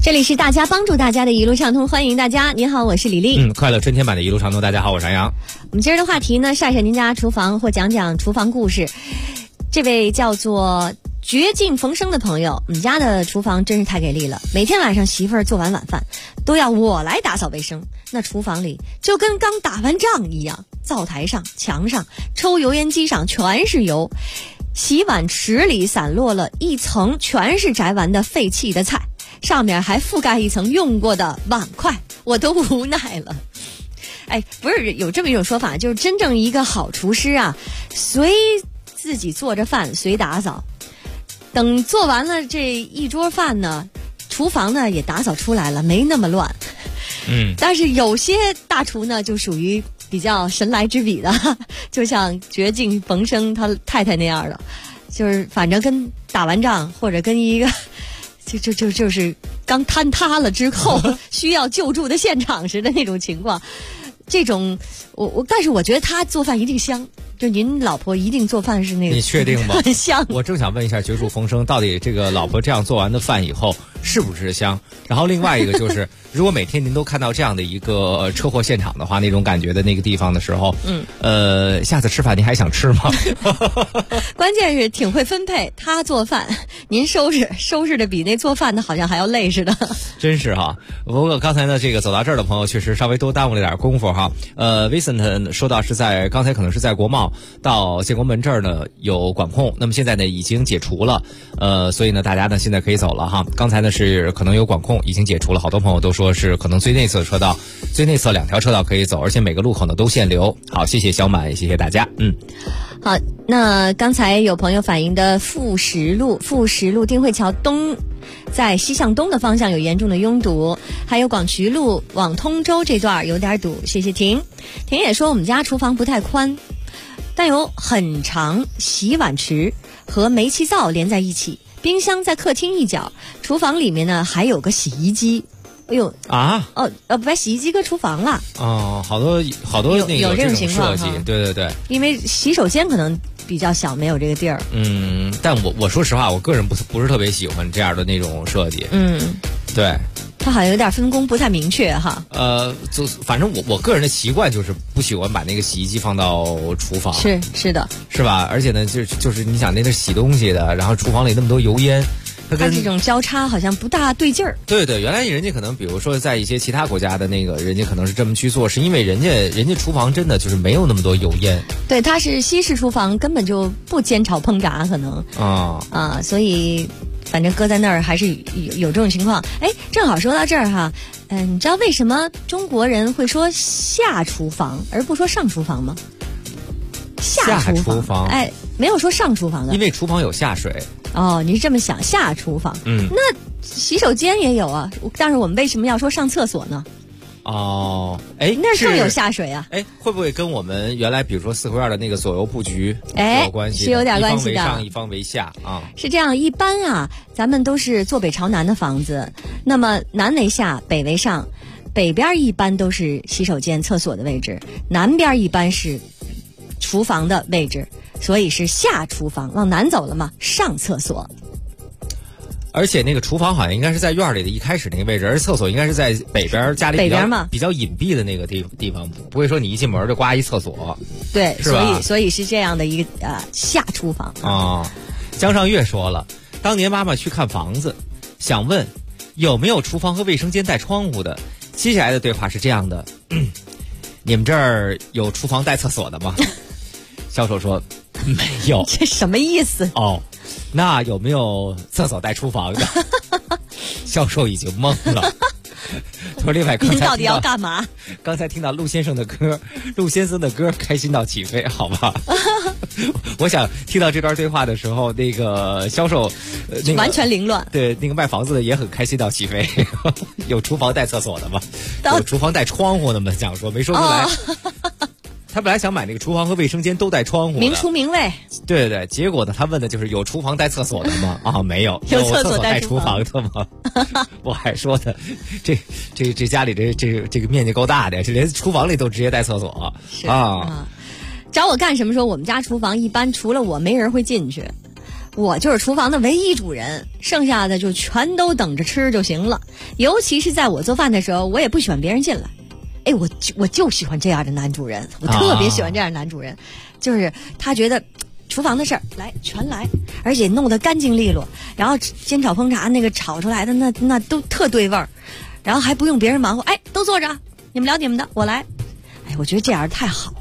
这里是大家帮助大家的一路畅通，欢迎大家。您好，我是李丽。 快乐春天版的一路畅通，大家好，我是安阳。 我们今儿的话题呢，晒晒您家厨房或讲讲厨房故事。这位叫做绝境逢生的朋友，我们家的厨房真是太给力了，每天晚上媳妇儿做完晚饭都要我来打扫卫生，那厨房里就跟刚打完仗一样，灶台上、墙上、抽油烟机上全是油，洗碗池里散落了一层全是摘完的废弃的菜，上面还覆盖一层用过的碗筷，我都无奈了。哎，不是有这么一种说法，就是真正一个好厨师啊，随自己做着饭，随打扫。等做完了这一桌饭呢，厨房呢也打扫出来了，没那么乱。但是有些大厨呢，就属于比较神来之笔的，就像绝境逢生他太太那样的，就是反正跟打完仗或者跟一个就是刚坍塌了之后需要救助的现场似的那种情况。这种但是我觉得他做饭一定香，就您老婆一定做饭是那个， 你确定吗？ 很香。 我正想问一下绝处逢生，到底这个老婆这样做完的饭以后是不是香？然后另外一个就是，如果每天您都看到这样的一个车祸现场的话，那种感觉的那个地方的时候，下次吃饭您还想吃吗？ 关键是挺会分配，他做饭，您收拾的比那做饭的好像还要累似的。 真是哈。不过刚才呢，这个走到这儿的朋友确实稍微多耽误了点功夫哈。Vincent 说到是在刚才可能是在国贸到建国门这儿呢有管控，那么现在呢已经解除了，所以呢大家呢现在可以走了哈。刚才呢是可能有管控，已经解除了，好多朋友都说是可能最内侧车道、最内侧2条车道可以走，而且每个路口呢都限流。好，谢谢小满，谢谢大家。 好，那刚才有朋友反映的富实路丁汇桥东，在西向东的方向有严重的拥堵，还有广渠路往通州这段有点堵。谢谢婷也说我们家厨房不太宽，但有很长洗碗池和煤气灶连在一起，冰箱在客厅一角，厨房里面呢还有个洗衣机。哎呦啊！把洗衣机搁厨房了。 好多那个有这种情况设计，对。因为洗手间可能比较小，没有这个地儿。 但我说实话，我个人不是特别喜欢这样的那种设计。对。 它好像有点分工不太明确哈。 反正我个人的习惯就是不喜欢把那个洗衣机放到厨房。 是的， 是吧？而且呢，就是你想那是洗东西的，然后厨房里那么多油烟。 它这种交叉好像不大对劲儿。 对，原来人家可能比如说在一些其他国家的那个人家可能是这么去做，是因为人家厨房真的就是没有那么多油烟。对， 它是西式厨房，根本就不煎炒烹炸，可能所以反正搁在那儿还是有这种情况。哎，正好说到这儿哈，你知道为什么中国人会说下厨房而不说上厨房吗？ 下厨房， 哎，没有说上厨房的， 因为厨房有下水。 你是这么想，下厨房。那洗手间也有啊，但是我们为什么要说上厕所呢？那更有下水啊。 会不会跟我们原来比如说四合院的那个左右布局有关系？ 是有点关系的。 一方为上，一方为下啊。 是这样，一般啊，咱们都是坐北朝南的房子，那么南为下，北为上，北边一般都是洗手间、厕所的位置，南边一般是厨房的位置。所以是下厨房，往南走了嘛，上厕所。 而且那个厨房好像应该是在院里的一开始那个位置，而厕所应该是在北边，家里比较隐蔽的那个地方，不会说你一进门就刮一厕所。 对， 是吧？ 所以是这样的一个下厨房江上月说了，当年妈妈去看房子，想问有没有厨房和卫生间带窗户的。接下来的对话是这样的：你们这儿有厨房带厕所的吗？销售说没有。 这什么意思？ 那有没有厕所带厨房的？销售已经懵了。他说另外您到底要干嘛？ 刚才听到陆先生的歌，开心到起飞，好吧？我想听到这段对话的时候，那个销售完全凌乱。 对，那个卖房子的也很开心到起飞。有厨房带厕所的吗？有厨房带窗户的吗？想说没说出来。他本来想买那个厨房和卫生间都带窗户， 明厨明卫。 对，结果呢，他问的就是有厨房带厕所的吗？没有。有厕所带厨房的吗？我还说的，这家里这个面积够大的，这连厨房里都直接带厕所找我干什么？说我们家厨房一般除了我没人会进去。 我就是厨房的唯一主人，剩下的就全都等着吃就行了。尤其是在我做饭的时候，我也不喜欢别人进来。哎，我就喜欢这样的男主人，我特别喜欢这样的男主人，就是他觉得厨房的事儿全来，而且弄得干净利落，然后煎炒烹炸那个炒出来的那都特对味儿，然后还不用别人忙活，哎，都坐着，你们聊你们的，我来。哎，我觉得这样太好了。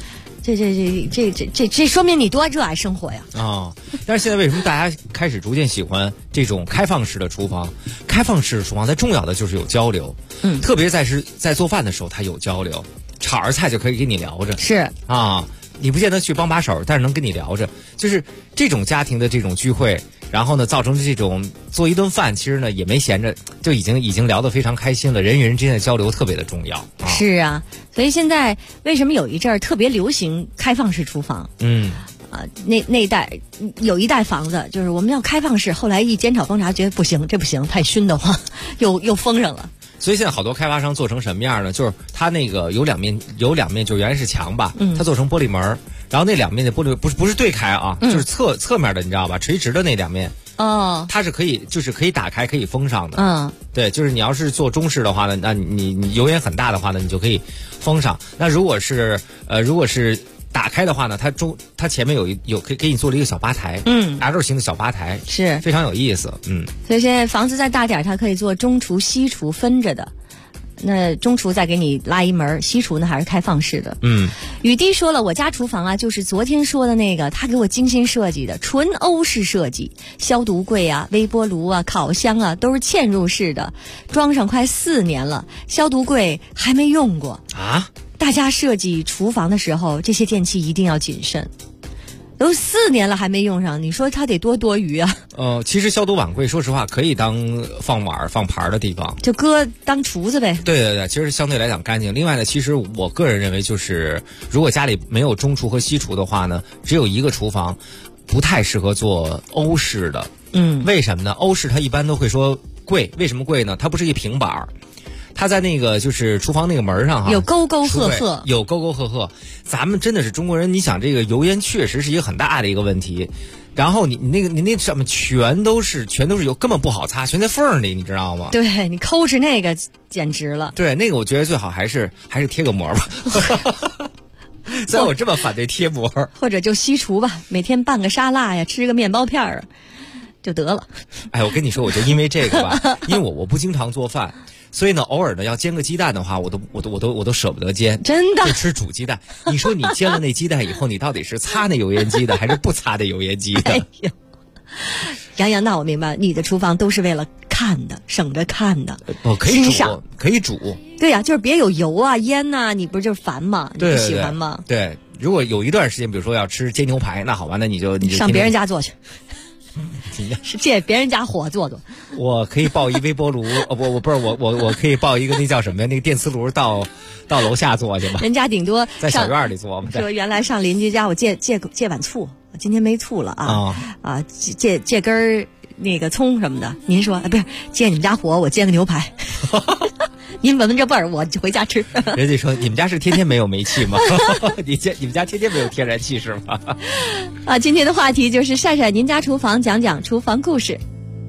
这说明你多热爱生活呀！ 但是现在为什么大家开始逐渐喜欢这种开放式的厨房？开放式的厨房它重要的就是有交流，特别在做饭的时候它有交流，炒着菜就可以跟你聊着， 是啊， 你不见得去帮把手，但是能跟你聊着，就是这种家庭的这种聚会。然后呢，造成这种做一顿饭，其实呢也没闲着，就已经聊得非常开心了。人与人之间的交流特别的重要。 是啊，所以现在为什么有一阵儿特别流行开放式厨房？那一代有一代房子就是我们要开放式，后来一煎炒烹炸觉得不行，这不行，太熏得慌，又封上了。 所以现在好多开发商做成什么样呢？就是它那个有两面，就原来是墙吧，它做成玻璃门。然后那两面的玻璃不是对开啊，就是侧面的，你知道吧？垂直的那两面，它是可以打开可以封上的。对，就是你要是做中式的话呢，那你油烟很大的话呢，你就可以封上。那如果是打开的话呢，它前面有可以给你做了一个小吧台，L 型的小吧台， 是非常有意思。 所以现在房子再大点，它可以做中厨西厨分着的。那中厨再给你拉一门，西厨呢还是开放式的。雨滴说了，我家厨房啊，就是昨天说的那个，他给我精心设计的，纯欧式设计，消毒柜啊、微波炉啊、烤箱啊都是嵌入式的，装上快4年了，消毒柜还没用过啊。大家设计厨房的时候，这些电器一定要谨慎。都4年了还没用上，你说它得多余啊？ 其实消毒碗柜，说实话可以当放碗放盘的地方， 就搁当厨子呗。 对，其实相对来讲干净。另外呢，其实我个人认为，就是如果家里没有中厨和西厨的话呢，只有一个厨房，不太适合做欧式的。为什么呢？欧式它一般都会说贵，为什么贵呢？它不是一平板，它在那个就是厨房那个门上哈， 有沟沟壑壑， 有沟沟壑壑。咱们真的是中国人，你想这个油烟确实是一个很大的一个问题。然后你那上面全都是油，根本不好擦，全在缝里，你知道吗？ 对，你抠哧那个简直了。 对，那个我觉得最好还是贴个膜吧。虽然我这么反对贴膜， 或者就西厨吧，每天拌个沙拉呀，吃个面包片儿就得了。 哎，我跟你说，我就因为这个吧，因为我不经常做饭。所以呢，偶尔呢要煎个鸡蛋的话，我都舍不得煎， 真的就吃煮鸡蛋。你说你煎了那鸡蛋以后，你到底是擦那油烟机的，还是不擦那油烟机的？ 哎呦，杨洋，那我明白，你的厨房都是为了看的，省着看的。 可以煮，可以煮。 对呀，就是别有油啊、烟呐，你不是就是烦吗？你不喜欢吗？ 对，如果有一段时间，比如说要吃煎牛排，那好吧，那你就上别人家做去。是借别人家火做。 我可以抱一微波炉，我可以抱一个那叫什么呀？那个电磁炉到楼下做去吧。 人家顶多在小院里做嘛。 说原来上邻居家，我借碗醋，今天没醋了啊借根儿那个葱什么的。您说不是借你们家火，我煎个牛排。您闻闻这味儿，我就回家吃。 人家说你们家是天天没有煤气吗？你们家天天没有天然气是吗？ 今天的话题就是晒晒您家厨房，讲讲厨房故事。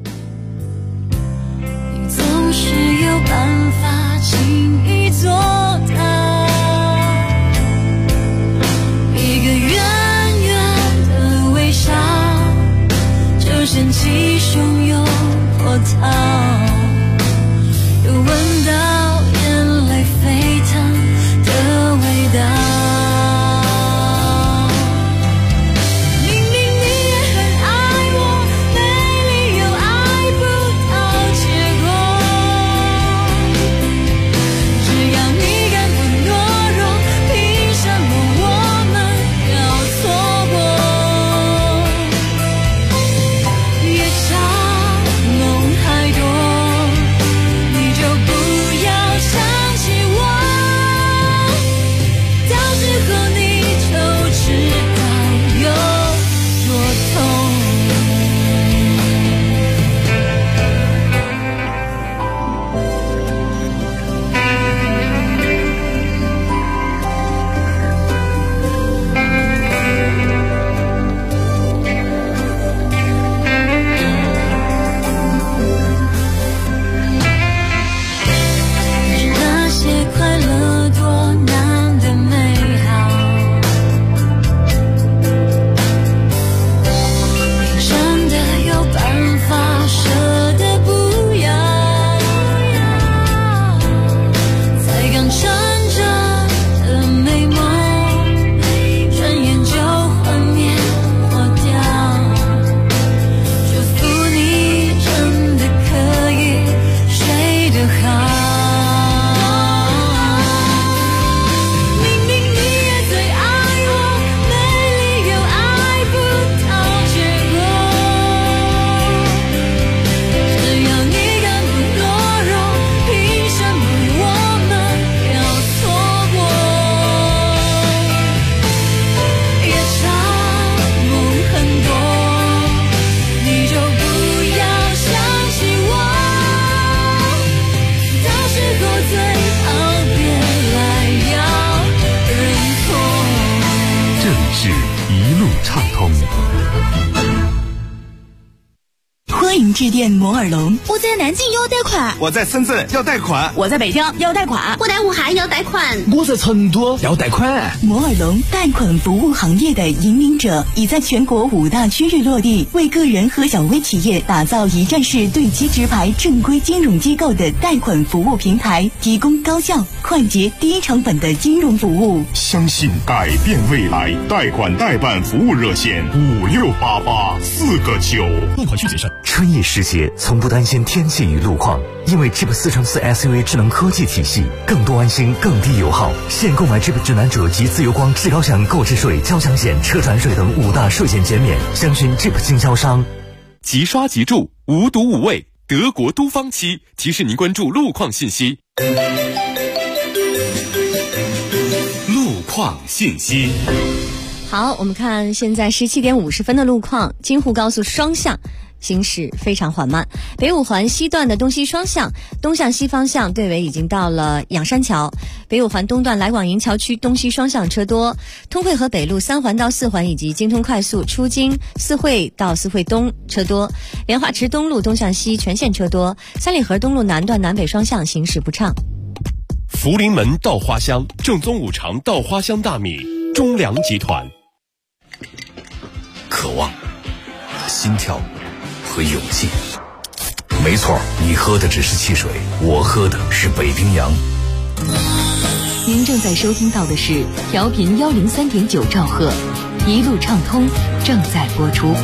你总是有办法轻易做到，一个圆圆的微笑，就掀起汹涌波涛。又闻到眼泪沸腾的味道，明明你也很爱我，没理由爱不到结果，只要你畅通。 欢迎致电摩尔龙。 我在南京要贷款， 我在深圳要贷款， 我在北京要贷款， 我在武汉要贷款， 我在成都要贷款。 摩尔龙贷款服务行业的引领者，已在全国5大区域落地，为个人和小微企业打造一站式对接直排正规金融机构的贷款服务平台，提供高效、快捷、低成本的金融服务。 相信改变未来，贷款代办服务热线568849。 贷款需谨慎。 春意时节，从不担心天气与路况，因为 Jeep 4乘4 SUV 智能科技体系，更多安心，更低油耗。现购买 Jeep 智南者及自由光至高享购置税、交强险、车船税等5大税险减免，详询 Jeep 经销商。 即刷即住，无毒无味，德国都方漆提示您关注路况信息。路况信息。 好，我们看现在17点50分的路况，京沪高速双向行驶非常缓慢，北五环西段的东西双向，东向西方向队尾已经到了仰山桥，北五环东段来往营桥区东西双向车多，通惠河北路3环到4环以及京通快速出京四惠到四惠东车多，莲花池东路东向西全线车多，三里河东路南段南北双向行驶不畅。 福临门稻花香，正宗五常稻花香大米，中粮集团。 渴望、心跳和勇气。没错，你喝的只是汽水，我喝的是北冰洋。 您正在收听到的是调频103.9兆赫，一路畅通正在播出。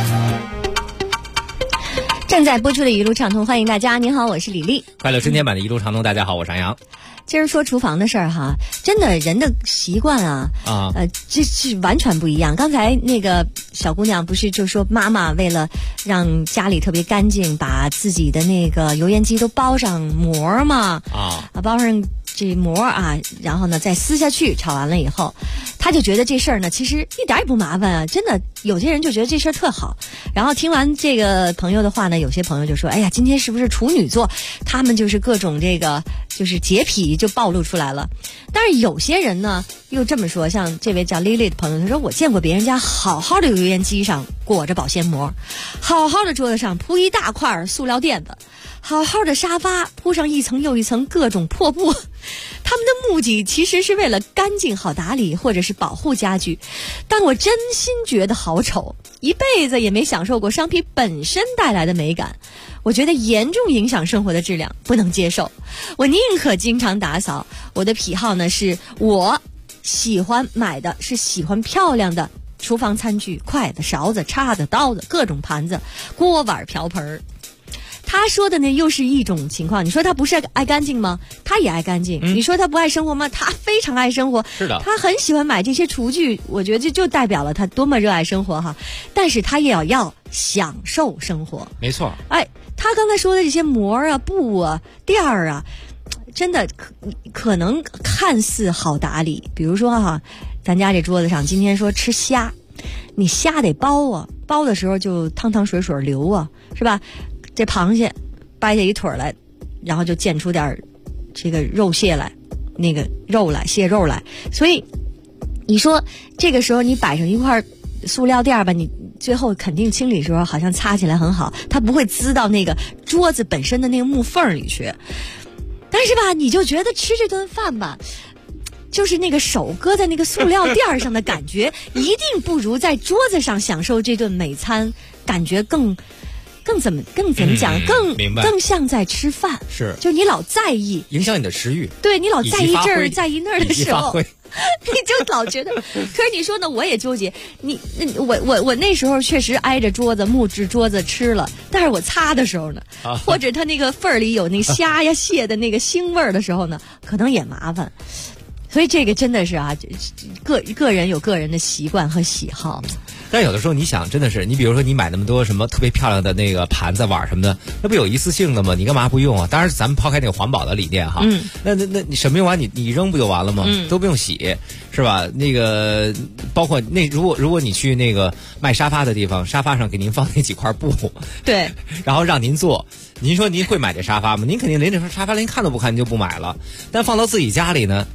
正在播出的一路畅通，欢迎大家。您好，我是李丽。 快乐春天版的一路畅通，大家好，我是杨洋。 今儿说厨房的事儿哈，真的人的习惯啊，这是完全不一样。刚才那个小姑娘不是就说妈妈为了让家里特别干净，把自己的那个油烟机都包上膜嘛，包上这膜啊，然后呢再撕下去，炒完了以后，她就觉得这事儿呢其实一点也不麻烦啊，真的有些人就觉得这事儿特好。然后听完这个朋友的话呢，有些朋友就说，哎呀，今天是不是处女座，他们就是各种这个就是洁癖就暴露出来了。但是有些人呢又这么说，像这位叫 Lily 的朋友，他说我见过别人家好好的油烟机上裹着保鲜膜，好好的桌子上铺一大块塑料垫子，好好的沙发铺上一层又一层各种破布，他们的目的其实是为了干净好打理或者是保护家具，但我真心觉得好丑，一辈子也没享受过商品本身带来的美感，我觉得严重影响生活的质量，不能接受。我宁可经常打扫，我的癖好呢是我喜欢买的是喜欢漂亮的厨房餐具，筷子、勺子、叉子、刀子，各种盘子、锅碗瓢盆。他说的呢又是一种情况，你说他不是爱干净吗？他也爱干净。你说他不爱生活吗？他非常爱生活。 是的， 他很喜欢买这些厨具，我觉得这就代表了他多么热爱生活哈。但是他也要享受生活。 没错。 哎，他刚才说的这些膜啊、布啊、垫儿啊，真的可能看似好打理。比如说哈，咱家这桌子上今天说吃虾，你虾得剥啊，剥的时候就汤汤水水流啊，是吧？这螃蟹掰下一腿来，然后就溅出点这个肉蟹来，那个肉来，蟹肉来。所以你说这个时候你摆上一块塑料垫吧，你最后肯定清理的时候好像擦起来很好，它不会滋到那个桌子本身的那个木缝里去。但是吧，你就觉得吃这顿饭吧，就是那个手搁在那个塑料垫上的感觉，一定不如在桌子上享受这顿美餐感觉更怎么讲，更像在吃饭。 是， 就你老在意， 影响你的食欲。 对，你老在意这儿在意那儿的时候，你就老觉得。可是你说呢，我也纠结。我那时候确实挨着桌子木质桌子吃了，但是我擦的时候呢，或者它那个缝儿里有那虾呀蟹的那个腥味儿的时候呢，可能也麻烦。所以这个真的是啊，个人有个人的习惯和喜好。 但有的时候你想，真的是你比如说你买那么多什么特别漂亮的那个盘子碗什么的，那不有一次性的吗？你干嘛不用啊？当然咱们抛开那个环保的理念哈，那你什么用完你扔不就完了吗？都不用洗，是吧？那个包括那如果你去那个卖沙发的地方，沙发上给您放那几块布， 对， 然后让您坐，您说您会买这沙发吗？您肯定连这沙发连看都不看，您就不买了。但放到自己家里呢，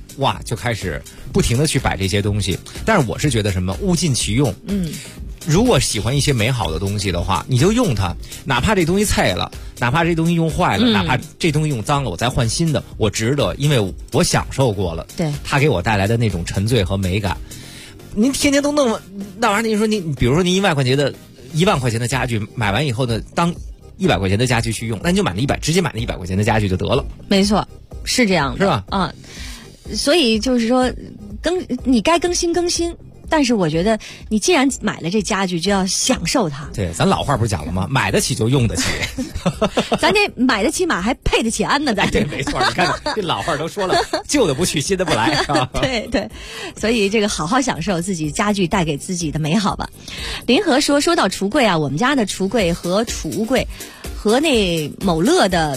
哇，就开始不停的去摆这些东西。但是我是觉得什么物尽其用。如果喜欢一些美好的东西的话，你就用它，哪怕这东西菜了，哪怕这东西用坏了，哪怕这东西用脏了，我再换新的，我值得，因为我享受过了。 对， 它给我带来的那种沉醉和美感。您天天都弄那玩意儿，您说您比如说您1万块钱的家具买完以后呢，当100块钱的家具去用，那你就直接买那100块钱的家具就得了。 没错，是这样的， 是吧？ 啊，所以就是说你该更新，但是我觉得你既然买了这家具，就要享受它。 对，咱老话不是讲了吗？买得起就用得起。 咱这买得起马还配得起鞍呢，咱对，没错。你看这老话都说了，旧的不去，新的不来。 对，所以这个好好享受自己家具带给自己的美好吧。林和说到橱柜啊，我们家的橱柜和储物柜和那某乐的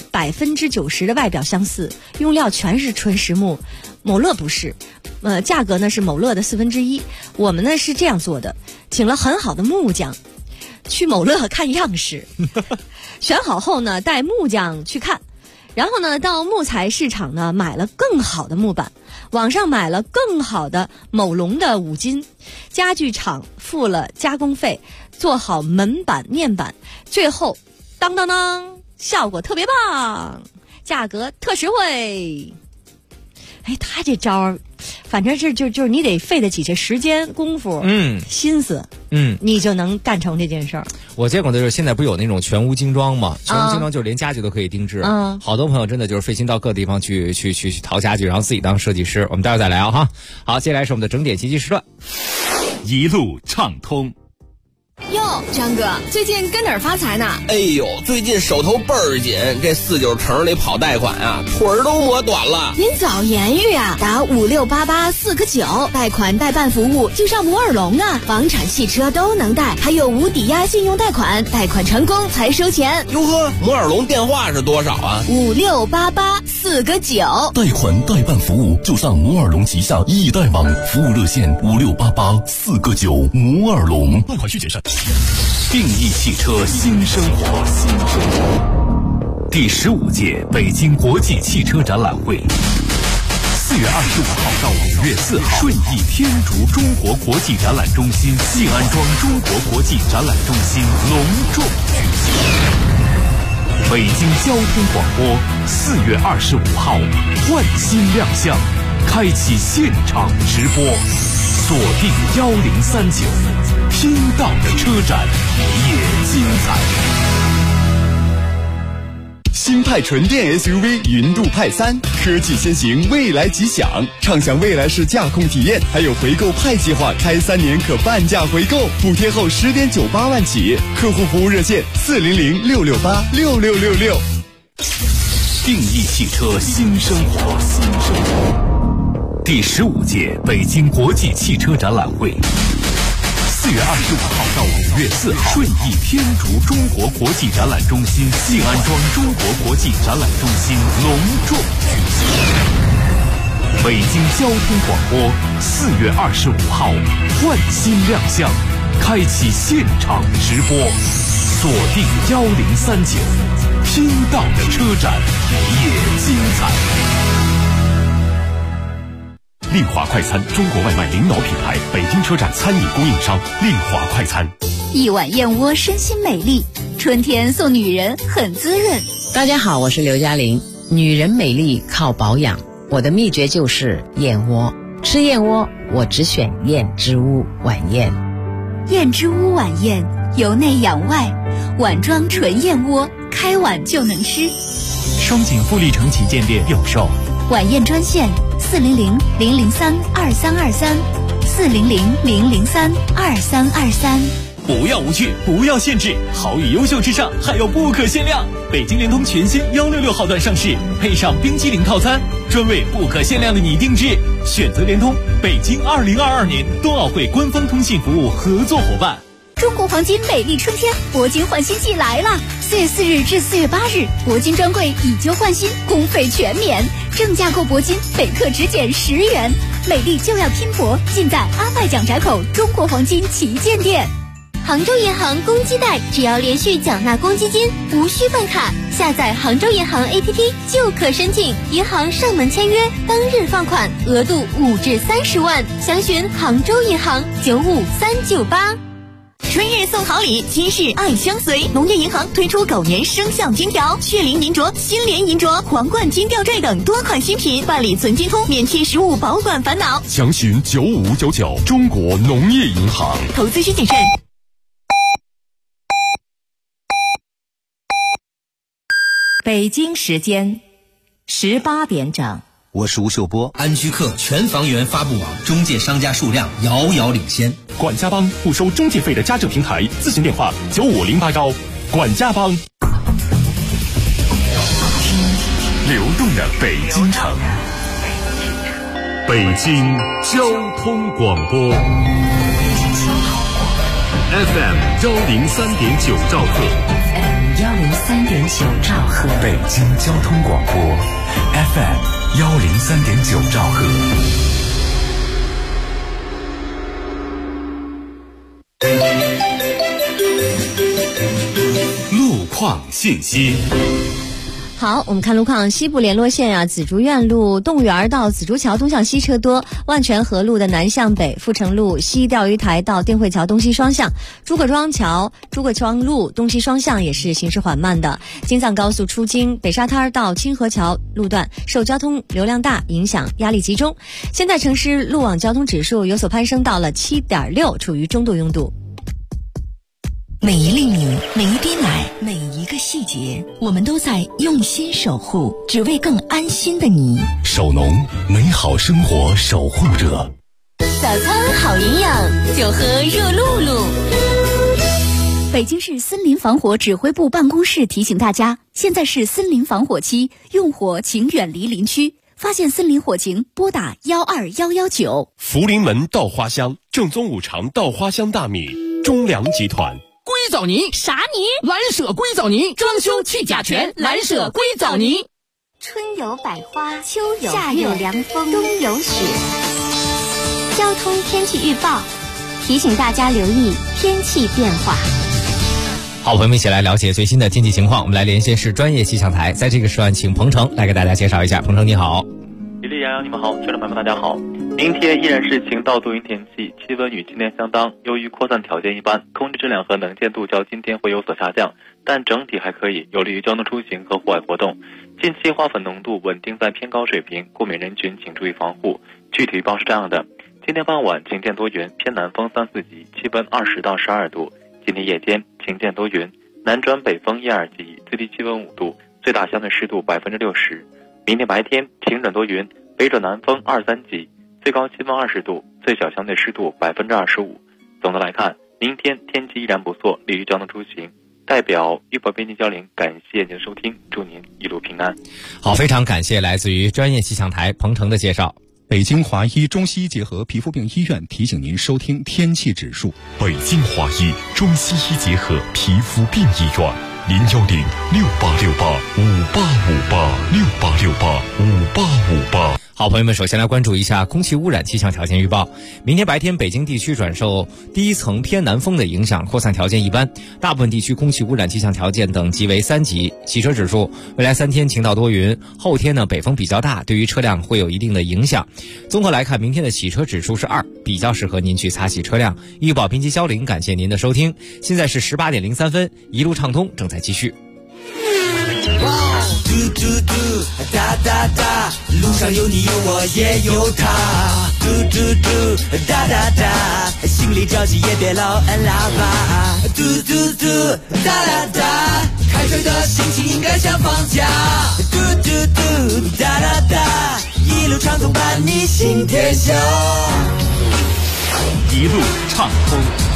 90%的外表相似，用料全是纯实木。某乐不是，价格呢是某乐的1/4。我们呢是这样做的，请了很好的木匠去某乐看样式，选好后呢带木匠去看，然后呢到木材市场呢买了更好的木板，网上买了更好的某龙的5金，家具厂付了加工费，做好门板面板，最后当效果特别棒，价格特实惠。哎，他这招反正是就是你得费得起这时间功夫，心思，你就能干成这件事儿。 我见过的就是现在不有那种全屋精装吗？全屋精装就是连家具都可以定制。好多朋友真的就是费心到各地方去淘家具，然后自己当设计师。我们待会儿再聊哈。好，接下来是我们的整点奇迹时段， 一路畅通。 哟，张哥，最近跟哪儿发财呢？ 哎呦，最近手头倍儿紧，这49城里跑贷款啊，腿儿都磨短了。 您早言语啊，打56884个9，贷款代办服务就上摩尔龙啊，房产、汽车都能贷，还有无抵押信用贷款，贷款成功才收钱。 哟呵，摩尔龙电话是多少啊 ？56884个9， 贷款代办服务就上摩尔龙旗下易贷网，服务热线56884个9，摩尔龙。贷款需谨慎。定义汽车新生活，第15届北京国际汽车展览会，4月25号到5月4号，顺义天竺中国国际展览中心、信安庄中国国际展览中心隆重举行。北京交通广播4月25号换新亮相，开启现场直播，锁定1039，听到的车展也精彩。 新派纯电 SUV 云度派3，科技先行，未来吉祥，畅享未来式驾控体验，还有回购派计划，开3年可半价回购，补贴后10.98万起，客户服务热线400-668-6666。 定义汽车新生活，第15届北京国际汽车展览会，4月25号到5月4号，顺义天竺中国国际展览中心、信安庄中国国际展览中心隆重举行。北京交通广播4月25号换新亮相，开启现场直播，锁定1039，听到的车展也精彩。丽华快餐，中国外卖领导品牌，北京车站餐饮供应商。丽华快餐， 一碗燕窝身心美丽，春天送女人很滋润。 大家好，我是刘嘉玲。女人美丽靠保养，我的秘诀就是燕窝。吃燕窝，我只选燕之屋晚宴。 燕之屋晚宴，由内养外，碗装纯燕窝，开碗就能吃。 双井富力城旗舰店有售。 晚宴专线400-003-2323，400-003-2323。 不要无趣，不要限制，好与优秀之上还有不可限量。北京联通全新166号段上市，配上冰激凌套餐，专为不可限量的你定制。选择联通，北京2022年冬奥会官方通信服务合作伙伴。 中国黄金美丽春天铂金换新季来了！4月4日至4月8日，铂金专柜以旧换新，工费全免，正价购铂金每克只减10元。美丽就要拼搏，尽在安外蒋宅口中国黄金旗舰店。 杭州银行公积贷，只要连续缴纳公积金，无需办卡，下载杭州银行 APP 就可申请，银行上门签约，当日放款，额度5至30万。详询杭州银行95398。 春日送好礼，今日爱相随。农业银行推出狗年生肖金条、血灵银镯、新联银镯、皇冠金吊坠等多款新品，办理存金通，免去实物保管烦恼。 详询9599，中国农业银行。 投资需谨慎。 北京时间18点整。 我是吴秀波。安居客全房源发布网中介商家数量遥遥领先。 管家帮不收中介费的家政平台，咨询电话95081。管家帮。流动的北京城，北京交通广播 FM 103.9兆赫。 103.9兆赫， 北京交通广播 FM 103.9兆赫。 路况信息。 好，我们看路况，西部联络线紫竹院路动物园到紫竹桥东向西车多，万泉河路的南向北，阜成路西钓鱼台到定慧桥东西双向，诸葛庄路东西双向也是行驶缓慢的。京藏高速出京北沙滩到清河桥路段受交通流量大影响，压力集中。现在城市路网交通指数有所攀升到了7.6，处于中度拥堵。 每一粒米，每一滴奶，每一个细节，我们都在用心守护，只为更安心的你。 守农，美好生活守护者。 早餐好营养，就喝热露露。 北京市森林防火指挥部办公室提醒大家，现在是森林防火期，用火请远离林区。发现森林火情，拨打12119。 福临门稻花香，正宗五常稻花香大米，中粮集团。 硅藻泥啥泥？蓝舍硅藻泥，装修去甲醛，蓝舍硅藻泥。 春有百花，秋有月，夏有凉风，冬有雪。交通天气预报提醒大家留意天气变化。 好，朋友们一起来了解最新的天气情况。我们来连线是专业气象台，在这个时段请鹏程来给大家介绍一下。鹏程你好。 李丽、杨洋，你们好，听众朋友们大家好。明天依然是晴到多云天气，气温与今天相当。由于扩散条件一般，空气质量和能见度较今天会有所下降，但整体还可以，有利于交通出行和户外活动。近期花粉浓度稳定在偏高水平，过敏人群请注意防护。具体预报是这样的：今天傍晚晴见多云，偏南风3、4级，气温20到12度。今天夜间晴见多云，南转北风1、2级，最低气温5度，最大相对湿度60%。明天白天晴转多云，北转南风2、3级，最高气温20度，最小相对湿度25%。总的来看，明天天气依然不错，利于交通出行。代表预报编辑交林，感谢您的收听，祝您一路平安。 好，非常感谢来自于专业气象台鹏程的介绍。 北京华医中西医结合皮肤病医院提醒您收听天气指数。 北京华医中西医结合皮肤病医院，010-6868-5858，6868-5858。 好，朋友们，首先来关注一下空气污染气象条件预报。明天白天，北京地区转受低层偏南风的影响，扩散条件一般，大部分地区空气污染气象条件等级为3级。汽车指数，未来3天晴到多云，后天呢北风比较大，对于车辆会有一定的影响。综合来看，明天的洗车指数是2，比较适合您去擦洗车辆。预报编辑肖林，感谢您的收听。现在是18点03分，一路畅通正在继续。 嘟嘟嘟，哒哒哒，路上有你有我也有他。嘟嘟嘟，哒哒哒，心里着急也别老摁喇叭。嘟嘟嘟，哒哒哒，开车的心情应该像放假。嘟嘟嘟，哒哒哒，一路畅通伴你行天下。 一路畅通。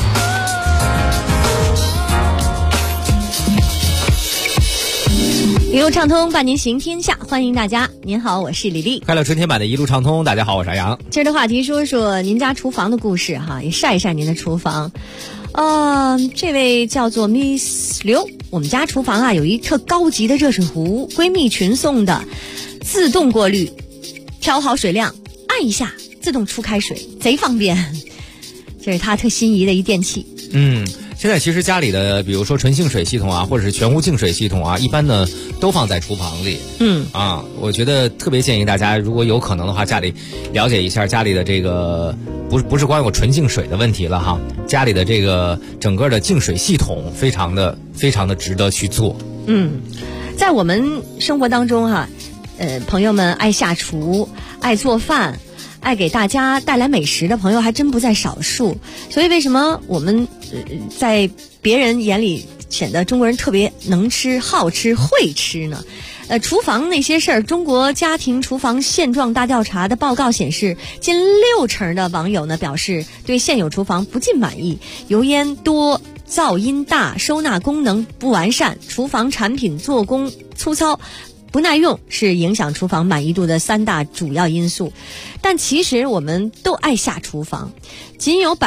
一路畅通伴您行天下，欢迎大家。您好，我是李丽。 快乐春天版的一路畅通，大家好，我是阿阳。 今儿的话题说说您家厨房的故事哈，也晒一晒您的厨房。这位叫做 Miss 刘，我们家厨房啊有一特高级的热水壶，闺蜜群送的，自动过滤，调好水量，按一下自动出开水，贼方便。这是她特心仪的一电器。 现在其实家里的，比如说纯净水系统啊，或者是全屋净水系统啊，一般呢都放在厨房里。我觉得特别建议大家，如果有可能的话，家里了解一下家里的这个，不是光有纯净水的问题了哈，家里的这个整个的净水系统非常的值得去做。 在我们生活当中哈，朋友们爱下厨、爱做饭、爱给大家带来美食的朋友还真不在少数。所以为什么我们在别人眼里显得中国人特别能吃、好吃、会吃呢？厨房那些事儿，中国家庭厨房现状大调查的报告显示，近60%的网友呢表示对现有厨房不尽满意，油烟多、噪音大、收纳功能不完善、厨房产品做工粗糙、不耐用是影响厨房满意度的3大主要因素。但其实我们都爱下厨房，仅有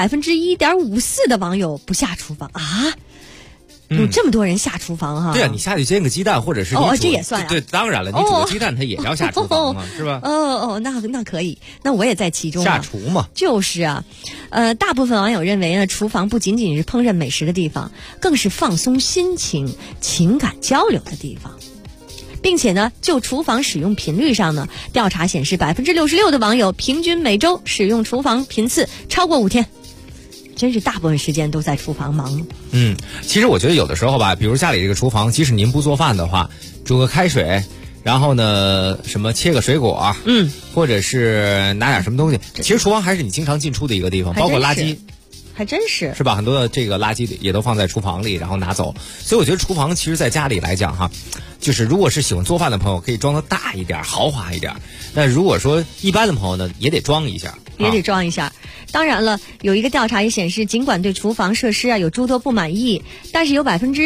1.54%的网友不下厨房啊。有这么多人下厨房哈？ 对啊，你下去煎个鸡蛋，或者是这也算啊。 对，当然了，你煮个鸡蛋，它也要下厨房嘛，是吧？ 那可以，那我也在其中。 下厨嘛， 就是啊，大部分网友认为呢，厨房不仅仅是烹饪美食的地方，更是放松心情、情感交流的地方。并且呢，就厨房使用频率上呢，调查显示66%的网友平均每周使用厨房频次超过5天。真是大部分时间都在厨房忙。 其实我觉得有的时候吧，比如家里这个厨房，即使您不做饭的话，煮个开水，然后呢什么切个水果，或者是拿点什么东西，其实厨房还是你经常进出的一个地方，包括垃圾。 还真是吧？很多的这个垃圾也都放在厨房里，然后拿走。所以我觉得厨房其实在家里来讲哈，就是如果是喜欢做饭的朋友，可以装得大一点、豪华一点。但如果说一般的朋友呢，也得装一下。 当然了，有一个调查也显示，尽管对厨房设施有诸多不满意，但是有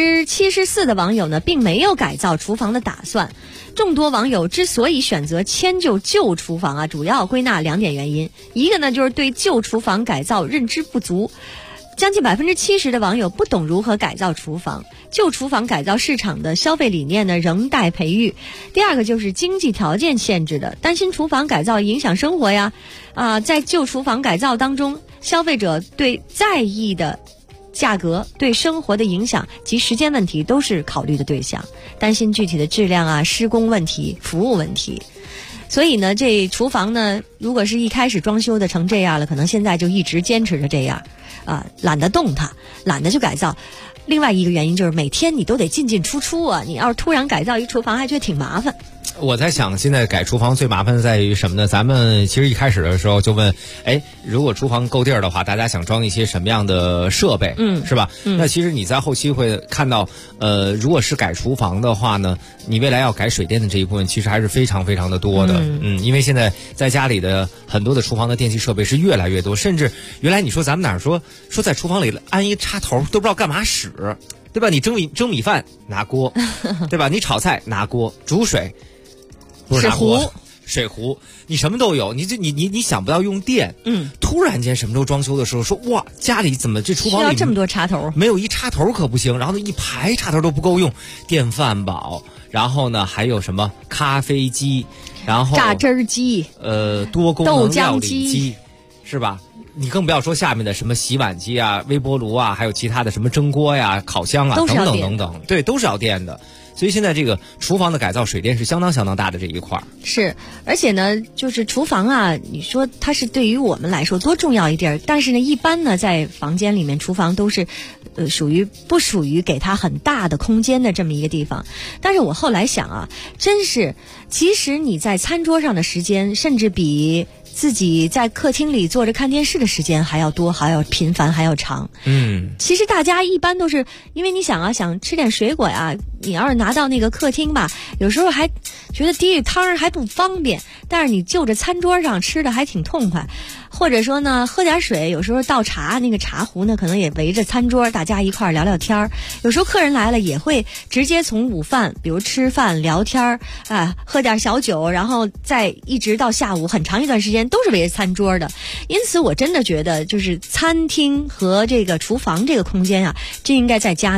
74%的网友呢，并没有改造厨房的打算。众多网友之所以选择迁就旧厨房主要归纳2点原因。一个呢，就是对旧厨房改造认知不足。将近70%的网友不懂如何改造厨房，旧厨房改造市场的消费理念呢仍待培育。第二个就是经济条件限制的，担心厨房改造影响生活呀。在旧厨房改造当中，消费者对在意的价格、对生活的影响及时间问题都是考虑的对象，担心具体的质量施工问题、服务问题。所以呢，这厨房呢，如果是一开始装修的成这样了，可能现在就一直坚持着这样，懒得动它，懒得去改造。另外一个原因就是每天你都得进进出出你要是突然改造一厨房，还觉得挺麻烦。 我在想，现在改厨房最麻烦的在于什么呢？咱们其实一开始的时候就问，如果厨房够地儿的话，大家想装一些什么样的设备，是吧？那其实你在后期会看到，如果是改厨房的话呢，你未来要改水电的这一部分，其实还是非常非常的多的。因为现在在家里的很多的厨房的电器设备是越来越多，甚至原来你说咱们哪儿说在厨房里安一插头都不知道干嘛使，对吧？你蒸米饭拿锅，对吧？你炒菜拿锅，煮水。不是水壶，你什么都有，你想不到用电。突然间什么时候装修的时候说，哇，家里怎么这厨房里需要这么多插头？ 没有一插头可不行，然后一排插头都不够用，电饭煲，然后呢还有什么咖啡机，然后榨汁机， 多功能料理机，是吧？你更不要说下面的什么洗碗机微波炉还有其他的什么蒸锅烤箱等等等等，对，都是要电的。所以现在这个厨房的改造水电是相当大的这一块。是， 而且呢，就是厨房你说它是对于我们来说多重要一地儿，但是呢，一般呢在房间里面，厨房都是不属于给它很大的空间的这么一个地方。但是我后来想真是，其实你在餐桌上的时间，甚至比自己在客厅里坐着看电视的时间还要多，还要频繁，还要长。其实大家一般都是因为你想吃点水果你要是拿到那个客厅吧，有时候还觉得滴汤还不方便，但是你就着餐桌上吃的还挺痛快。或者说呢，喝点水，有时候倒茶，那个茶壶呢可能也围着餐桌，大家一块聊聊天。有时候客人来了也会直接从午饭，比如吃饭聊天喝点小酒，然后再一直到下午很长一段时间都是围着餐桌的。因此我真的觉得就是餐厅和这个厨房这个空间这应该再加大。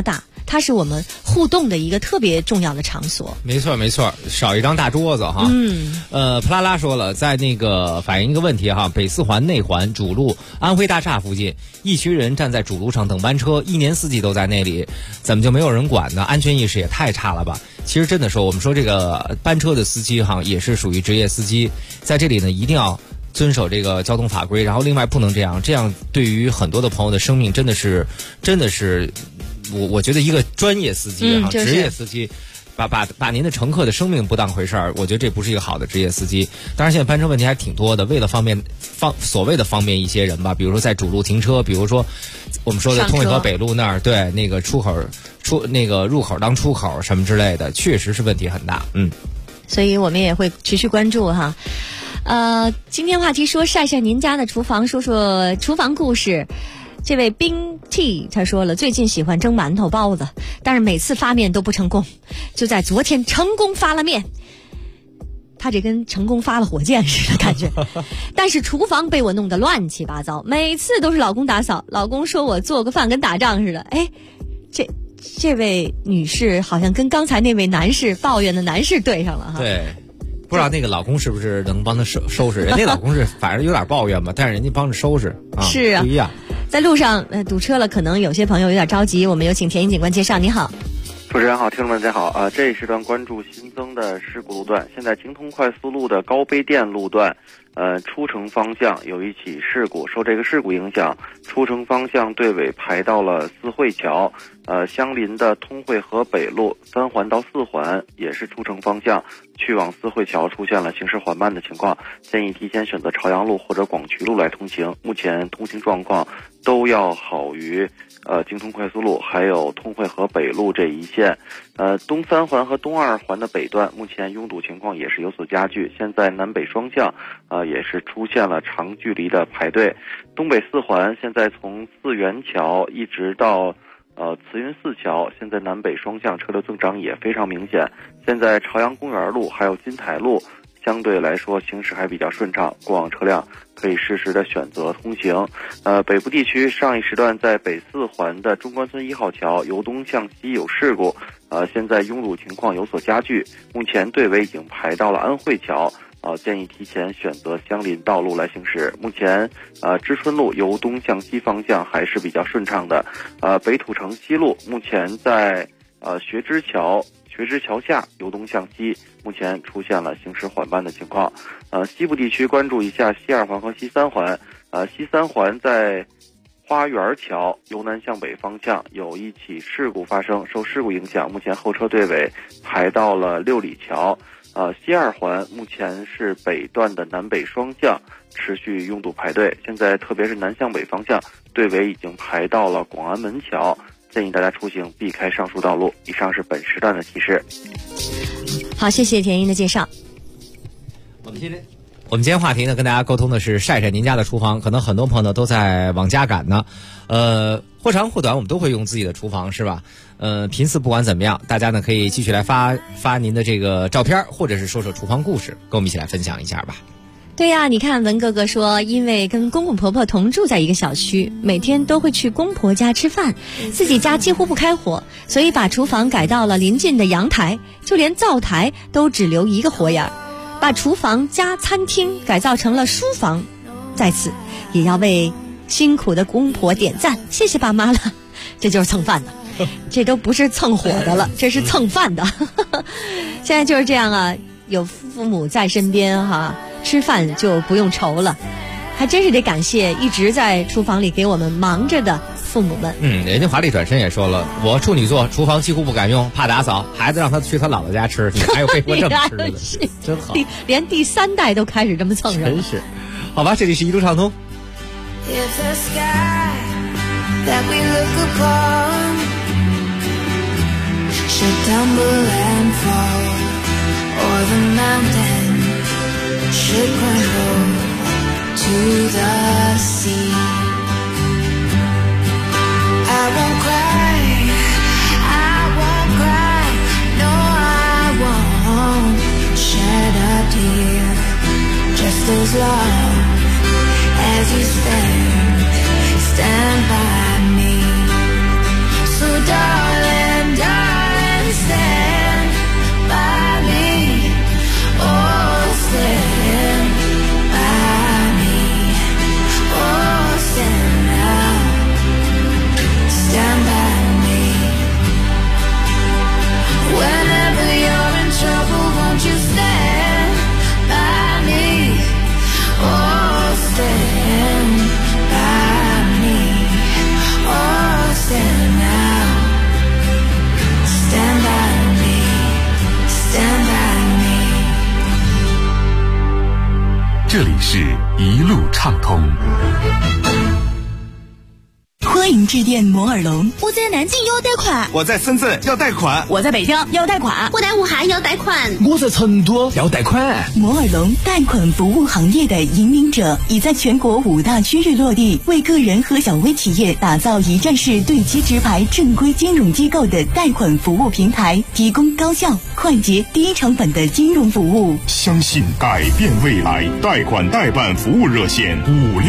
它是我们互动的一个特别重要的场所。 没错没错，少一张大桌子哈。普拉拉说了，在那个反映一个问题哈，北四环内环主路安徽大厦附近，一群人站在主路上等班车，一年四季都在那里，怎么就没有人管呢？安全意识也太差了吧。其实真的说，我们说这个班车的司机哈，也是属于职业司机，在这里呢一定要遵守这个交通法规，然后另外不能这样对于很多的朋友的生命真的是我觉得一个专业司机哈，职业司机把您的乘客的生命不当回事儿，我觉得这不是一个好的职业司机。当然现在班车问题还挺多的，为了所谓的方便一些人吧，比如说在主路停车，比如说我们说的通惠河北路那儿，对那个入口当出口什么之类的，确实是问题很大。 所以我们也会持续关注哈。今天话题说晒晒您家的厨房，说说厨房故事。这位冰 T 他说了，最近喜欢蒸馒头包子，但是每次发面都不成功，就在昨天成功发了面。他这跟成功发了火箭似的感觉。但是厨房被我弄得乱七八糟，每次都是老公打扫，老公说我做个饭跟打仗似的。这位女士好像跟刚才那位男士抱怨的男士对上了哈。 对，不知道那个老公是不是能帮他收拾？人家老公是反正有点抱怨嘛，但是人家帮着收拾啊， 是啊， 不一样。 在路上堵车了，可能有些朋友有点着急，我们有请田一警官介绍。你好。 主持人好，听众们大家好这一时段关注新增的事故路段。现在京通快速路的高碑店路段出城方向有一起事故，受这个事故影响，出城方向队尾排到了四惠桥，相邻的通惠河北路3环到4环也是出城方向去往四惠桥出现了行驶缓慢的情况，建议提前选择朝阳路或者广渠路来通行。目前通行状况都要好于京通快速路还有通惠河北路这一线。东3环和东2环的北段目前拥堵情况也是有所加剧，现在南北双向也是出现了长距离的排队。东北4环现在从四元桥一直到慈云寺桥，现在南北双向车流增长也非常明显。现在朝阳公园路还有金台路相对来说行驶还比较顺畅，过往车辆可以适时的选择通行。北部地区上一时段在北4环的中关村1号桥由东向西有事故，现在拥堵情况有所加剧，目前队尾已经排到了安惠桥，建议提前选择相邻道路来行驶。目前知春路由东向西方向还是比较顺畅的。北土城西路目前在学知桥下由东向西，目前出现了行驶缓慢的情况。西部地区关注一下西2环和西3环。西3环在花园桥由南向北方向有一起事故发生，受事故影响，目前后车队尾排到了六里桥。西2环目前是北段的南北双向持续拥堵排队，现在特别是南向北方向队尾已经排到了广安门桥，建议大家出行避开上述道路。以上是本时段的提示。 好，谢谢田英的介绍。 我们今天话题呢，跟大家沟通的是晒晒您家的厨房。可能很多朋友呢都在往家赶呢，或长或短，我们都会用自己的厨房，是吧？频次不管怎么样，大家呢可以继续来发您的这个照片，或者是说说厨房故事，跟我们一起来分享一下吧。 对呀，你看文哥哥说，因为跟公公婆婆同住在一个小区，每天都会去公婆家吃饭，自己家几乎不开火，所以把厨房改到了临近的阳台，就连灶台都只留一个火眼，把厨房加餐厅改造成了书房。在此也要为辛苦的公婆点赞，谢谢爸妈了。这就是蹭饭的，这都不是蹭火的了，这是蹭饭的。现在就是这样啊，有父母在身边哈，吃饭就不用愁了。还真是得感谢一直在厨房里给我们忙着的父母们。 人家华丽转身也说了，我处女座，厨房几乎不敢用，怕打扫，孩子让他去他姥姥家吃，你还有被迫这么吃的，真好。 连第3代都开始这么蹭上了， 真是。好吧，这里是一路畅通。 If the sky that we look upon should tumble and fall, or the mountain should crumble to the sea, I won't cry, no I won't shed a tear, just as long as you stand by me. So darling, 事一路畅通。 欢迎致电摩尔龙。 我在南京要贷款， 我在深圳要贷款， 我在北京要贷款，我在武汉要贷款， 我在成都要贷款。 摩尔龙贷款服务行业的引领者，已在全国5大区域落地，为个人和小微企业打造一站式对接直排正规金融机构的贷款服务平台，提供高效、快捷、低成本的金融服务。 相信改变未来，贷款代办服务热线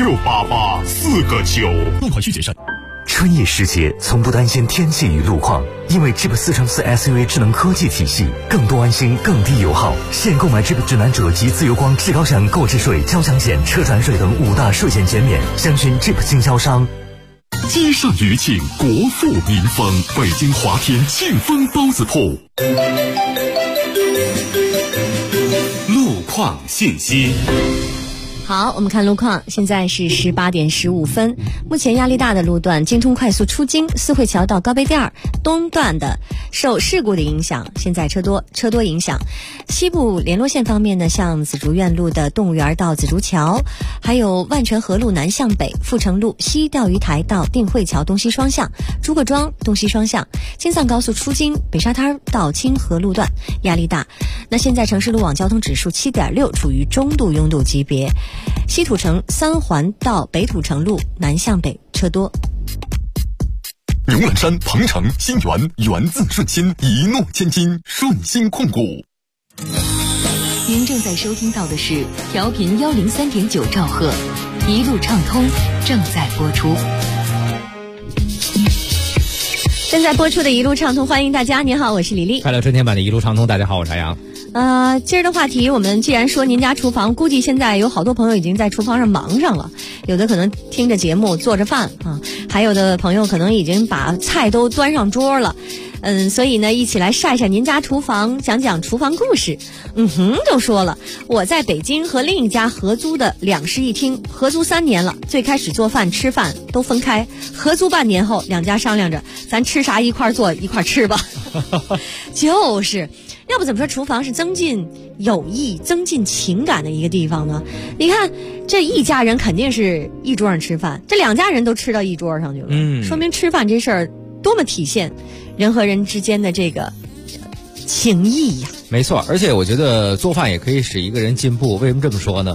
568849， 贷款需谨慎。 春意时节，从不担心天气与路况，因为 Jeep 4乘4 SUV 智能科技体系，更多安心，更低油耗。现购买 Jeep 指南者及自由光至高享购置税、交强险、车船税等5大税前减免，详询 Jeep 经销商。 街上余庆，国富民丰，北京华天庆丰包子铺。路况信息。 好，我们看路况，现在是18点15分。目前压力大的路段，京通快速出京四惠桥到高碑店东段的受事故的影响，现在车多影响。西部联络线方面呢，像紫竹院路的动物园到紫竹桥，还有万泉河路南向北、阜成路西钓鱼台到定慧桥东西双向、朱各庄东西双向、京藏高速出京北沙滩到清河路段压力大。那现在城市路网交通指数7.6，处于中度拥堵级别。西土城三环到北土城路南向北车多。 牛栏山、鹏城、新源，源自顺心，一诺千金，顺心控股。 您正在收听到的是调频103.9兆赫，一路畅通正在播出。 正在播出的一路畅通，欢迎大家。您好，我是李丽。 快乐春天版的一路畅通，大家好，我是杨。 今儿的话题，我们既然说您家厨房，估计现在有好多朋友已经在厨房上忙上了，有的可能听着节目做着饭啊，还有的朋友可能已经把菜都端上桌了。所以呢，一起来晒晒您家厨房，讲讲厨房故事。就说了，我在北京和另一家合租的2室1厅，合租3年了。最开始做饭吃饭都分开，合租半年后，两家商量着，咱吃啥一块做一块吃吧。就是，要不怎么说厨房是增进友谊、增进情感的一个地方呢？你看，这一家人肯定是一桌上吃饭，这2家人都吃到一桌上去了，说明吃饭这事儿多么体现人和人之间的这个情谊呀。 没错，而且我觉得做饭也可以使一个人进步。为什么这么说呢？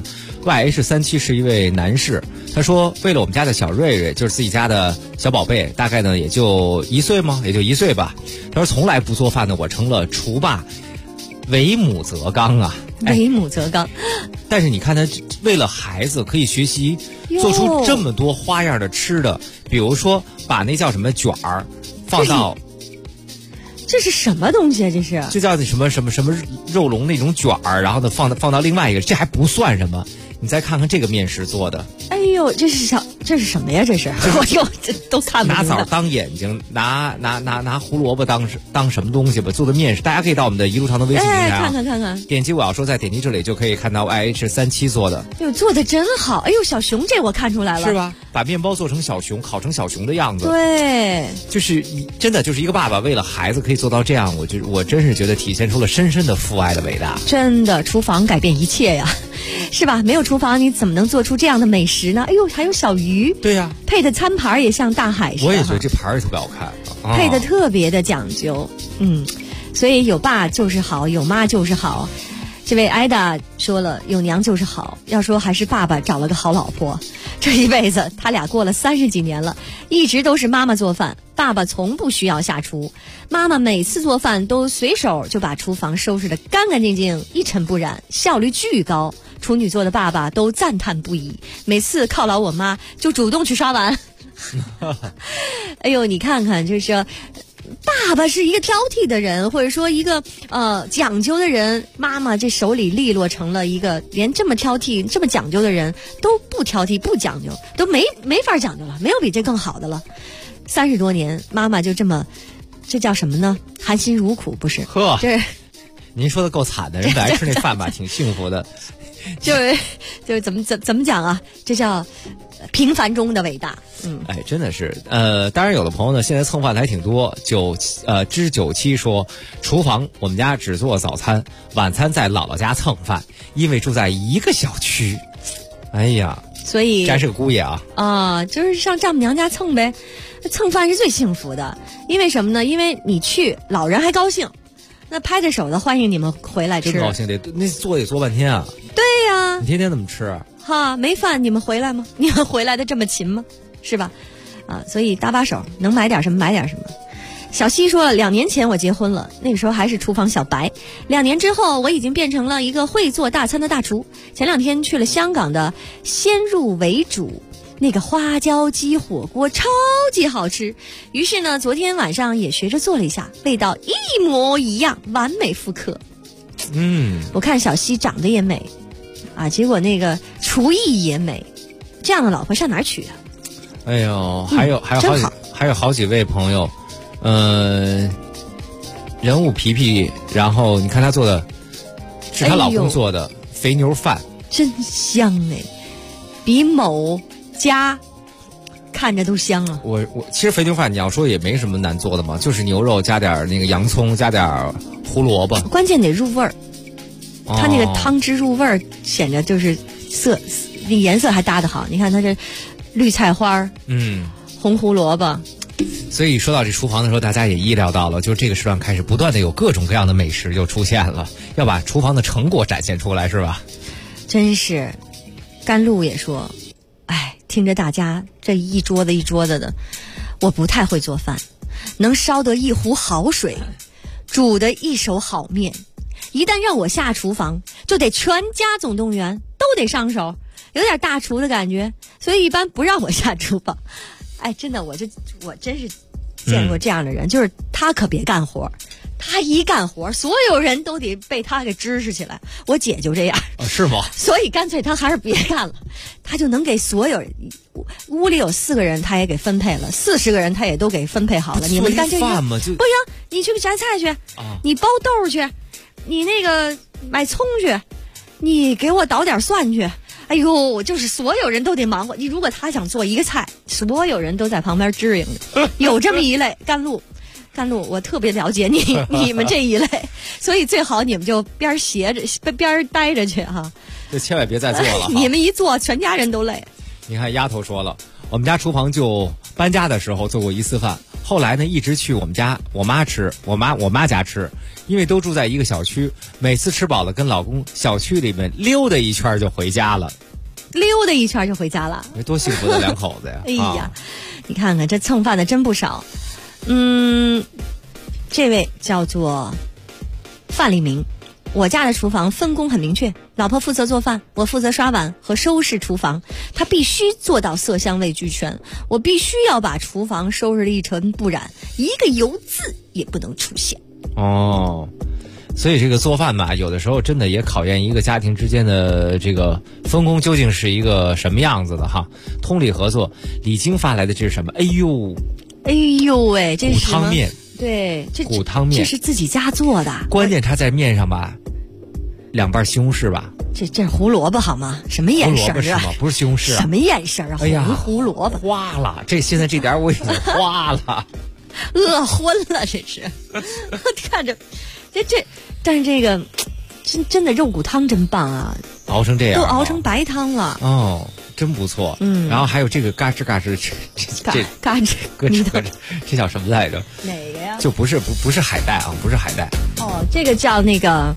YH37是一位男士，他说为了我们家的小瑞瑞，就是自己家的小宝贝，大概呢也就1岁吗？也就1岁吧。他说从来不做饭的我成了厨霸，为母则刚啊， 为母则刚。 但是你看他为了孩子可以学习做出这么多花样的吃的，比如说把那叫什么卷儿放到。 这是什么东西啊？这是？ 这叫什么肉龙那种卷儿，然后呢放到另外一个，这还不算什么。你再看看这个面食做的， 哎呦，这是什么呀？这是我就这都看不拿枣当眼睛，拿胡萝卜当什么东西吧？做的面食，大家可以到我们的一路畅通微信平台看， 点击我要说在，点击这里就可以看到 YH37做的。 哎呦，做的真好！哎呦，小熊这我看出来了， 是吧？把面包做成小熊，烤成小熊的样子。 对， 就是真的就是一个爸爸为了孩子可以做到这样，我真是觉得体现出了深深的父爱的伟大。 真的，厨房改变一切呀。是吧？没有厨房，你怎么能做出这样的美食呢？哎呦，还有小鱼， 对呀， 配的餐盘也像大海似的。 我也觉得这盘儿特别好看， 配的特别的讲究。所以有爸就是好，有妈就是好。这位艾达说了，有娘就是好。要说还是爸爸找了个好老婆，这一辈子他俩过了30几年了，一直都是妈妈做饭，爸爸从不需要下厨。妈妈每次做饭都随手就把厨房收拾得干干净净，一尘不染，效率巨高。处女座的爸爸都赞叹不已，每次犒劳我妈就主动去刷碗。哎呦，你看看，就是说爸爸是一个挑剔的人，或者说一个讲究的人，妈妈这手里利落成了一个连这么挑剔这么讲究的人都不挑剔不讲究，都没法讲究了，没有比这更好的了。30多年妈妈就这么，这叫什么呢？含辛茹苦，不是？ 呵， 这您说的够惨的，人本来吃那饭吧挺幸福的。 就是怎么讲啊？这叫平凡中的伟大。 哎，真的是。当然有的朋友呢，现在蹭饭的还挺多。97说，厨房我们家只做早餐，晚餐在姥姥家蹭饭，因为住在一个小区。 哎呀， 所以真是个姑爷啊！ 就是上丈母娘家蹭呗，蹭饭是最幸福的。因为什么呢？因为你去，老人还高兴，那拍着手的欢迎你们回来吃。 真高兴，那做得做半天啊。 对呀， 你天天怎么吃啊？ 哈，没饭你们回来吗？你们回来的这么勤吗？是吧？所以搭把手，能买点什么买点什么。小西说，2年前我结婚了，那个时候还是厨房小白。2年之后，我已经变成了一个会做大餐的大厨。前2天去了香港的先入为主那个花椒鸡火锅，超级好吃。于是呢，昨天晚上也学着做了一下，味道一模一样，完美复刻。我看小西长得也美结果那个厨艺也美，这样的老婆上哪儿娶啊？ 哎呦，还有好几位朋友。人物皮皮，然后你看他做的，是她老公做的肥牛饭， 真香比某家看着都香啊。 我其实肥牛饭你要说也没什么难做的嘛，就是牛肉加点那个洋葱，加点胡萝卜， 关键得入味儿。它那个汤汁入味儿，显得就是那颜色还搭得好。你看它这绿菜花，红胡萝卜。 所以说到这厨房的时候，大家也意料到了，就这个时段开始不断的有各种各样的美食就出现了，要把厨房的成果展现出来，是吧？ 真是，甘露也说，听着大家这一桌子一桌子的，我不太会做饭，能烧得一壶好水，煮得一手好面，一旦让我下厨房，就得全家总动员，都得上手，有点大厨的感觉，所以一般不让我下厨房。真的，我真是见过这样的人，就是他可别干活，他一干活，所有人都得被他给支持起来。我姐就这样， 是吗？ 所以干脆他还是别干了，他就能给所有人，屋里有4个人，他也给分配了，40个人他也都给分配好了。你们干这个饭吗？ 不行，你去摘菜去，你包豆去，你那个买葱去，你给我捣点蒜去。哎呦，就是所有人都得忙活。你如果他想做一个菜，所有人都在旁边支应着。有这么一类甘露，我特别了解你们这一类，所以最好你们就边斜着边待着去哈。 就千万别再做了。 你们一做，全家人都累。 你看丫头说了，我们家厨房就搬家的时候做过1次饭，后来呢一直去我妈家吃，因为都住在一个小区，每次吃饱了跟老公小区里面溜达一圈就回家了。多幸福的2口子呀！ 哎呀，你看看这蹭饭的真不少。这位叫做范立明，我家的厨房分工很明确，老婆负责做饭，我负责刷碗和收拾厨房。她必须做到色香味俱全，我必须要把厨房收拾得一尘不染，一个油渍也不能出现。 所以这个做饭吧，有的时候真的也考验一个家庭之间的这个分工究竟是一个什么样子的哈。通力合作。李菁发来的这是什么？哎呦喂，这是什么？骨汤面。 对，这骨汤面这是自己家做的。 关键它在面上吧，2瓣西红柿吧。 这胡萝卜好吗？什么眼神啊？ 胡萝卜是吗？不是西红柿。 什么眼神啊？ 哎呀， 胡萝卜花了。现在这点我已经花了， 饿昏了，这是。看着。但是这个真的肉骨汤真棒啊！ 熬成这样， 都熬成白汤了。 真不错。然后还有这个嘎吱嘎吱，这嘎吱咯吱咯吱，这叫什么来着？ 哪个呀？ 就不是海带啊，不是海带。 这个叫那个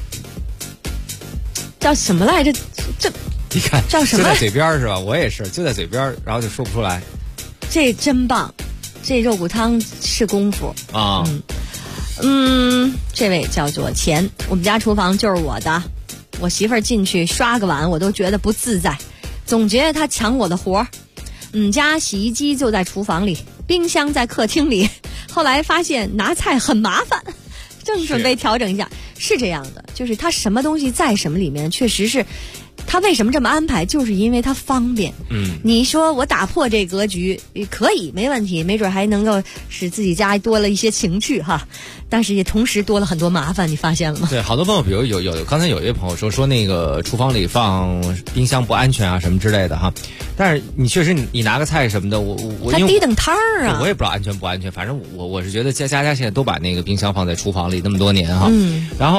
叫什么来着？这你看叫什么？ 就在嘴边是吧？我也是，就在嘴边，然后就说不出来。 这真棒，这肉骨汤是功夫啊。 这位叫做钱，我们家厨房就是我的，我媳妇儿进去刷个碗我都觉得不自在，总觉得她抢我的活儿。家洗衣机就在厨房里，冰箱在客厅里，后来发现拿菜很麻烦，正准备调整一下。是这样的，就是他什么东西在什么里面，确实是他为什么这么安排，就是因为他方便。你说我打破这格局可以没问题，没准还能够使自己家多了一些情趣哈，但是也同时多了很多麻烦，你发现了吗？ 对，好多朋友，比如有刚才有一位朋友说那个厨房里放冰箱不安全啊什么之类的哈，但是你确实你拿个菜什么的，我它低等摊儿啊， 我也不知道安全不安全，反正我是觉得家现在都把那个冰箱放在厨房里那么多年哈，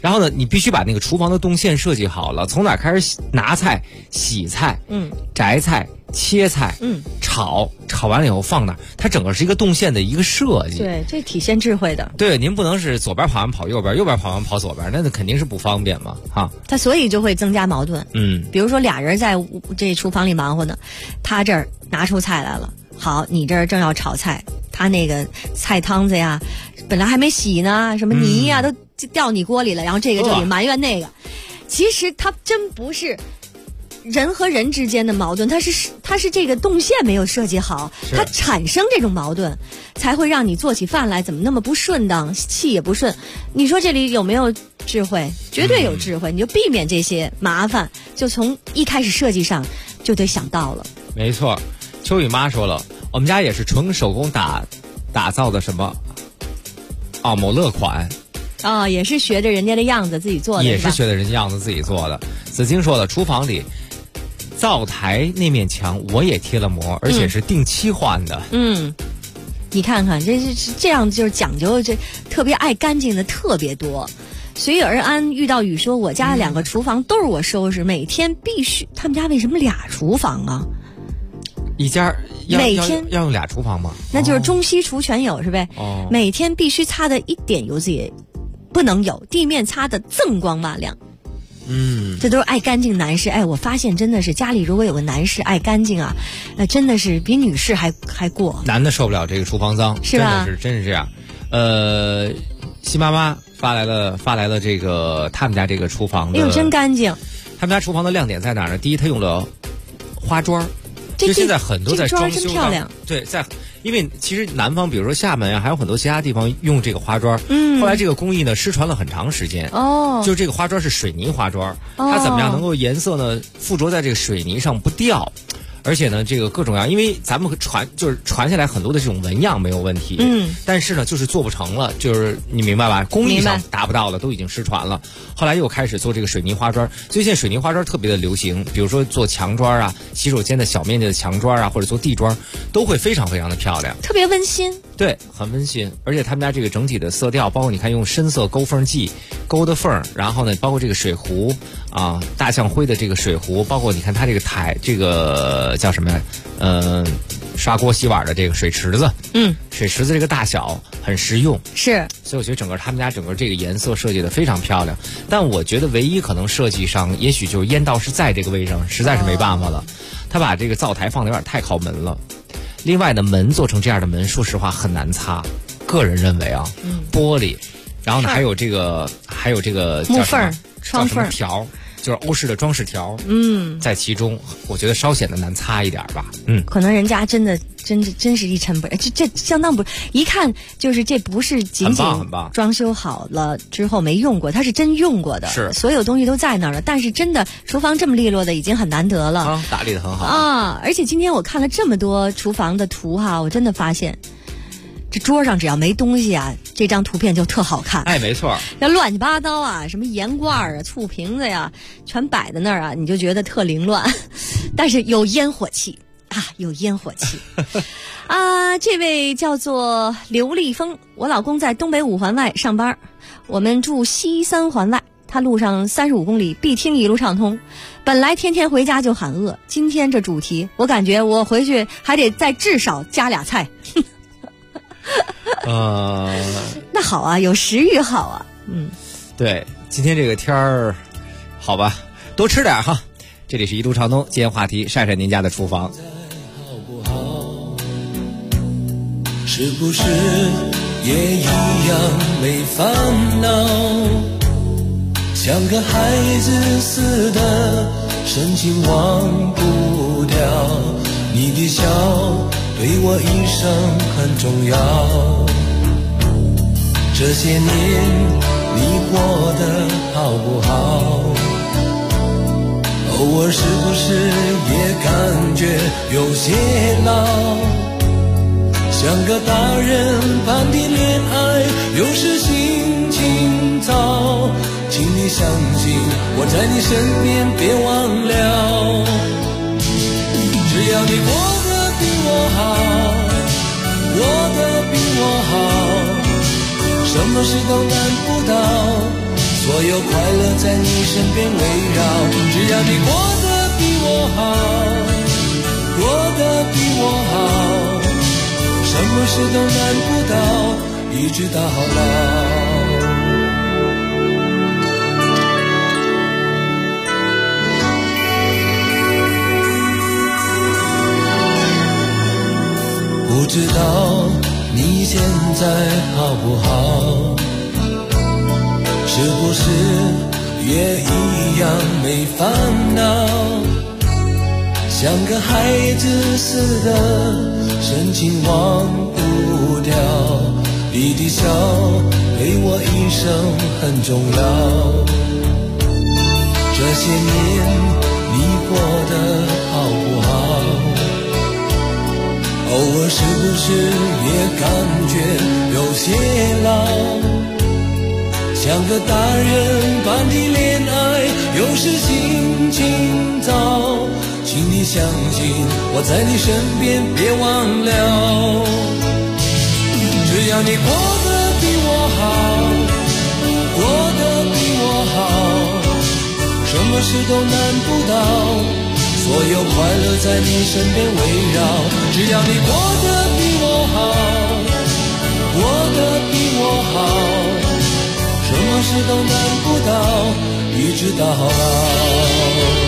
然后呢，你必须把那个厨房的动线设计好了，从哪开始拿菜、洗菜、摘菜、切菜、炒完了以后放哪儿，它整个是一个动线的一个设计。 对，这体现智慧的。 对，您不能是左边跑完跑右边，右边跑完跑左边，那肯定是不方便嘛，哈。 它所以就会增加矛盾。比如说俩人在这厨房里忙活呢，他这儿拿出菜来了，好，你这儿正要炒菜，他那个菜汤子呀，本来还没洗呢，什么泥呀都掉你锅里了，然后这个就得埋怨那个。其实它真不是人和人之间的矛盾，它是这个动线没有设计好，它产生这种矛盾，才会让你做起饭来怎么那么不顺当，气也不顺。你说这里有没有智慧？绝对有智慧，你就避免这些麻烦，就从一开始设计上就得想到了。 没错，秋雨妈说了，我们家也是纯手工打造的什么某乐款。 也是学着人家的样子自己做的， 也是学着人家样子自己做的。子金说了，厨房里灶台那面墙我也贴了膜，而且是定期换的。 你看看这样，就是讲究这特别爱干净的特别多。随遇而安遇到雨说，我家2个厨房都是我收拾，每天必须。他们家为什么俩厨房啊？ 一家每天要用俩厨房吗？ 那就是中西厨全有是呗？每天必须擦的一点油渍也不能有，地面擦的锃光瓦亮。这都是爱干净男士。我发现真的是家里如果有个男士爱干净啊，那真的是比女士还过。男的受不了这个厨房脏，是吧？真是这样。新妈妈发来了这个他们家这个厨房的，真干净。他们家厨房的亮点在哪儿呢？第一，他用了花砖，就现在很多在装修上，对，因为其实南方比如说厦门还有很多其他地方用这个花砖，后来这个工艺呢失传了很长时间。就这个花砖是水泥花砖，它怎么样能够颜色呢附着在这个水泥上不掉，而且呢这个各种样，因为咱们传下来很多的这种纹样没有问题，但是呢就是做不成了，就是你明白吧？工艺上达不到了，都已经失传了。后来又开始做这个水泥花砖，所以现在水泥花砖特别的流行，比如说做墙砖啊、洗手间的小面积的墙砖啊，或者做地砖，都会非常非常的漂亮，特别温馨。对，很温馨。而且他们家这个整体的色调，包括你看用深色勾缝剂勾的缝，然后呢，包括这个水壶啊，大象灰的这个水壶，包括你看它这个这个叫什么呀？刷锅洗碗的这个水池子，水池子这个大小很实用，是，所以我觉得他们家整个这个颜色设计的非常漂亮。但我觉得唯一可能设计上，也许就是烟道是在这个位置上，实在是没办法了。他把这个灶台放的有点太靠门了。另外呢，门做成这样的门，说实话很难擦。个人认为啊，玻璃，然后呢还有这个木缝、窗缝条。就是欧式的装饰条，在其中，我觉得稍显得难擦一点吧。可能人家真是一尘不染，这相当不，一看就是这不是仅仅装修好了之后没用过，它是真用过的，是所有东西都在那儿了。但是真的厨房这么利落的已经很难得了，打理得很好啊！而且今天我看了这么多厨房的图哈，我真的发现。这桌上只要没东西啊，这张图片就特好看。没错，那乱七八糟啊，什么盐罐啊、醋瓶子呀，全摆在那儿啊，你就觉得特凌乱。但是有烟火气啊，有烟火气啊！这位叫做刘立峰，我老公在东北5环外上班，我们住西3环外，他路上35公里必听一路畅通。本来天天回家就喊饿，今天这主题，我感觉我回去还得再至少加2菜。那好啊，有食欲好啊。对，今天这个天儿，好吧，多吃点哈。这里是一路畅通，今天话题晒晒您家的厨房。 是不是也一样没烦恼？像个孩子似的，深情忘不掉你的笑。对我一生很重要，这些年你过得好不好？偶尔是不是也感觉有些老？像个大人般的恋爱，有时心情糟，请你相信我在你身边，别忘了，只要你过比我好，过得比我好，什么事都难不倒， 所有快乐在你身边围绕，只要你过得比我好，过得比我好，什么事都难不倒，一直到老。不知道你现在好不好，是不是也一样没烦恼，像个孩子似的深情忘不掉，你的笑对我一生很重要，这些年你过得好不好，偶尔是不是也感觉有些老，像个大人般的恋爱有时心情糟，请你相信我在你身边别忘了，只要你过得比我好，过得比我好，什么事都难不倒，所有快乐在你身边围绕，只要你过得比我好，过得比我好，什么事都难不倒，一直到老。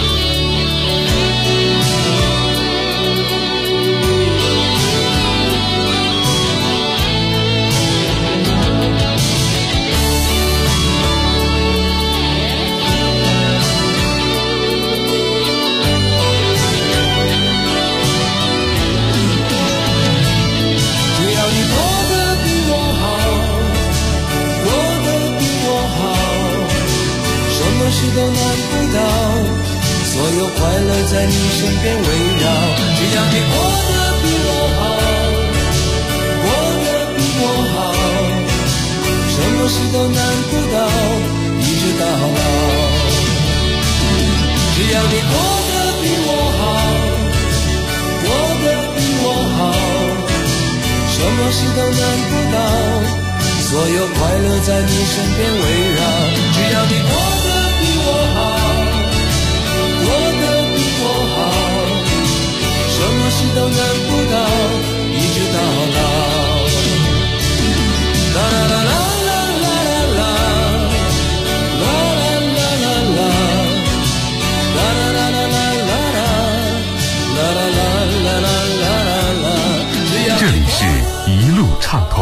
事都难不倒，所有快乐在你身边围绕，只要你过得比我好，过得比我好，什么事都难不倒，一直到老。只要你过得比我好，过得比我好，什么事都难不倒，所有快乐在你身边围绕，只要你过得我好，过得比我好，什么事都难不倒，一直到老。啦啦啦啦啦啦啦啦，啦啦啦啦啦，啦啦啦啦啦啦，啦啦啦啦啦啦。 这里是一路畅通。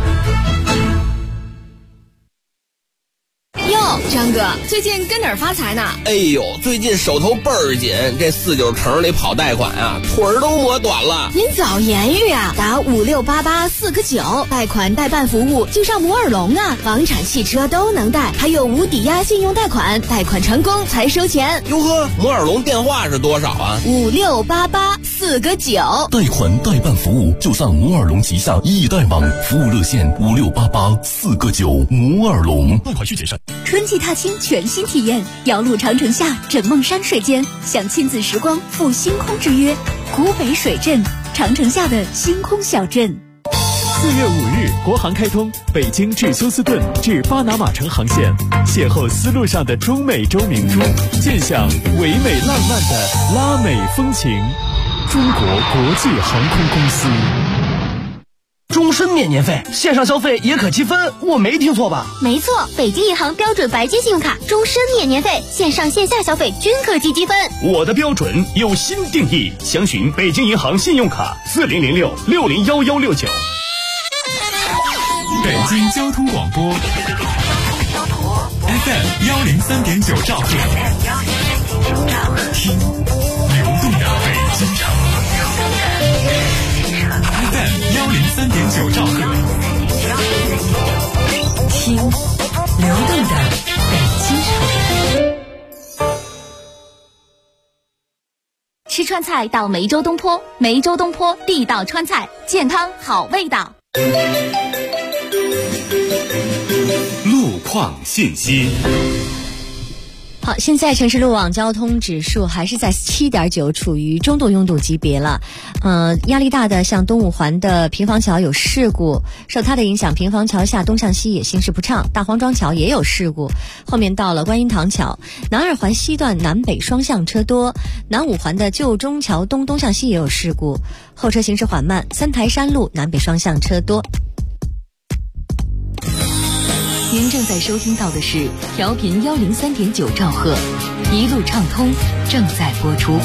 张哥，最近跟哪儿发财呢？ 哎呦，最近手头倍儿紧，这49城里跑贷款啊，腿儿都磨短了。 您早言语啊，打5688-4个9，贷款代办服务就上摩尔龙啊，房产、汽车都能贷，还有无抵押信用贷款，贷款成功才收钱。 哟呵，摩尔龙电话是多少啊 ？5688-4个9， 贷款代办服务就上摩尔龙旗下易贷网，服务热线5688-4个9，摩尔龙。 贷款需谨慎。 春季踏青全新体验，瑶路长城下枕梦山水间，享亲子时光赴星空之约。古北水镇，长城下的星空小镇。 4月5日，国航开通北京至休斯顿至巴拿马城航线，邂逅丝路上的中美洲明珠，见享唯美浪漫的拉美风情。中国国际航空公司。 终身免年费，线上消费也可积分，我没听错吧？ 没错，北京银行标准白金信用卡终身免年费，线上线下消费均可积积分。 我的标准有新定义，详询北京银行信用卡4006601169。 北京交通广播 FM 103.9兆赫，听流动的北京城。FM 103.9兆赫， 听流动的北京城。 吃川菜到梅州东坡，梅州东坡地道川菜，健康好味道。 路况信息。 好，现在城市路网交通指数还是在7.9，处于中度拥堵级别了。压力大的像东五环的平房桥有事故，受它的影响，平房桥下东向西也行驶不畅，大黄庄桥也有事故。后面到了观音堂桥，南二环西段南北双向车多，南五环的旧中桥东向西也有事故，后车行驶缓慢。三台山路南北双向车多。 您正在收听到的是调频103.9兆赫，一路畅通正在播出。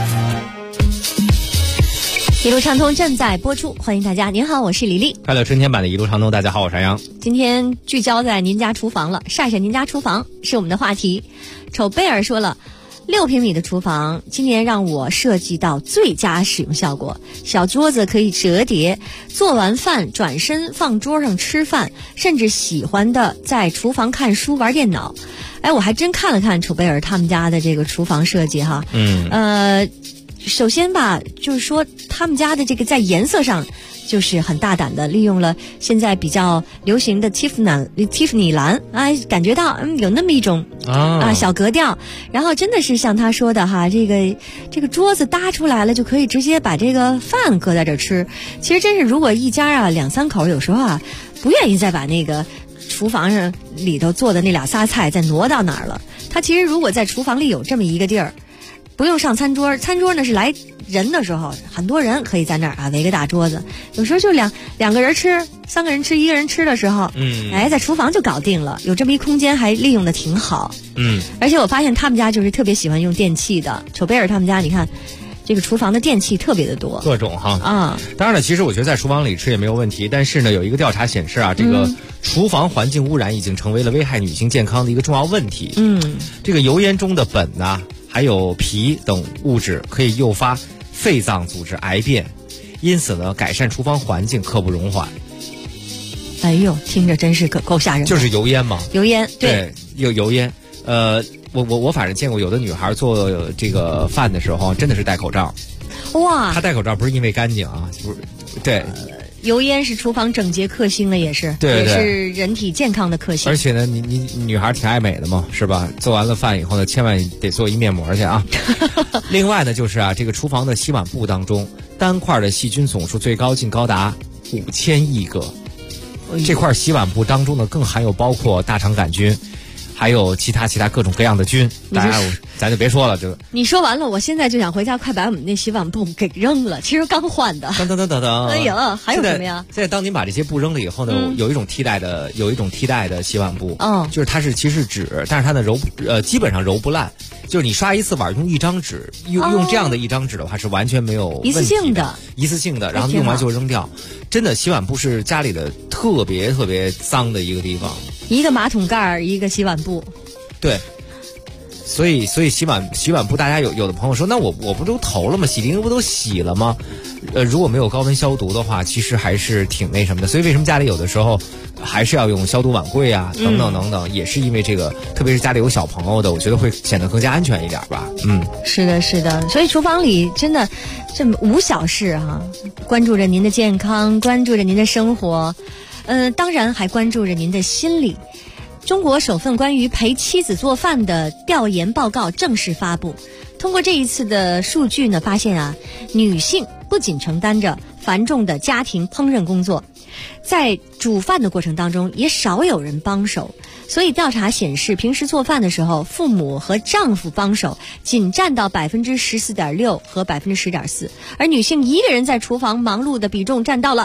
一路畅通正在播出，欢迎大家。您好，我是李丽。 快乐春天版的一路畅通，大家好，我是杨洋。 今天聚焦在您家厨房了，晒晒您家厨房是我们的话题。丑贝尔说了，6平米的厨房今年让我设计到最佳使用效果，小桌子可以折叠，做完饭转身放桌上吃饭，甚至喜欢的在厨房看书玩电脑。我还真看了看丑贝尔他们家的这个厨房设计哈。首先吧，就是说他们家的这个在颜色上就是很大胆的利用了现在比较流行的蒂芙尼蓝啊，感觉到有那么一种小格调。然后真的是像他说的哈，这个桌子搭出来了，就可以直接把这个饭搁在这吃。其实真是如果一家2、3口，有时候不愿意再把那个厨房上里头做的那2、3菜再挪到哪儿了。他其实如果在厨房里有这么一个地儿，不用上餐桌呢是来人的时候，很多人可以在那儿围个大桌子，有时候就两个人吃，3个人吃，1个人吃的时候，在厨房就搞定了，有这么一空间还利用的挺好。而且我发现他们家就是特别喜欢用电器的，丑贝尔他们家你看这个厨房的电器特别的多， 各种哈当然了，其实我觉得在厨房里吃也没有问题，但是呢，有一个调查显示这个厨房环境污染已经成为了危害女性健康的一个重要问题。这个油烟中的苯还有皮等物质可以诱发肺脏组织癌变，因此呢，改善厨房环境刻不容缓。 哎呦，听着真是够吓人的。 就是油烟嘛， 油烟对， 有油烟。我反正见过有的女孩做这个饭的时候真的是戴口罩。 哇， 她戴口罩不是因为干净不是，对。 油烟是厨房整洁克星了，也是， 对， 也是人体健康的克星。 而且呢，你女孩挺爱美的嘛，是吧？做完了饭以后呢，千万得做一面膜去啊。另外呢，就是这个厨房的洗碗布当中，单块的细菌总数最高竟高达5000亿个。这块洗碗布当中呢，更含有包括大肠杆菌，还有其他各种各样的菌。当然，咱就别说了，这个。你说完了，我现在就想回家，快把我们那洗碗布给扔了。其实刚换的。 等。 哎呀，还有什么呀？ 现在当您把这些布扔了以后呢，有一种替代的洗碗布。就是它其实是纸，但是它呢基本上揉不烂。就是你刷一次碗用一张纸，用这样的一张纸的话是完全没有问题的，一次性的，然后用完就扔掉。真的，洗碗布是家里的特别特别脏的一个地方。 一个马桶盖，一个洗碗布。 对。所以洗碗布，大家有的朋友说，那我不都投了吗？洗涤不都洗了吗？如果没有高温消毒的话，其实还是挺那什么的。所以为什么家里有的时候还是要用消毒碗柜等等，也是因为这个，特别是家里有小朋友的，我觉得会显得更加安全一点吧。 是的，所以厨房里真的这么无小事关注着您的健康，关注着您的生活，当然还关注着您的心理。中国首份关于陪妻子做饭的调研报告正式发布。通过这一次的数据呢，发现女性不仅承担着繁重的家庭烹饪工作，在煮饭的过程当中也少有人帮手。所以调查显示，平时做饭的时候，父母和丈夫帮手仅占到14.6%和10.4%，而女性一个人在厨房忙碌的比重占到了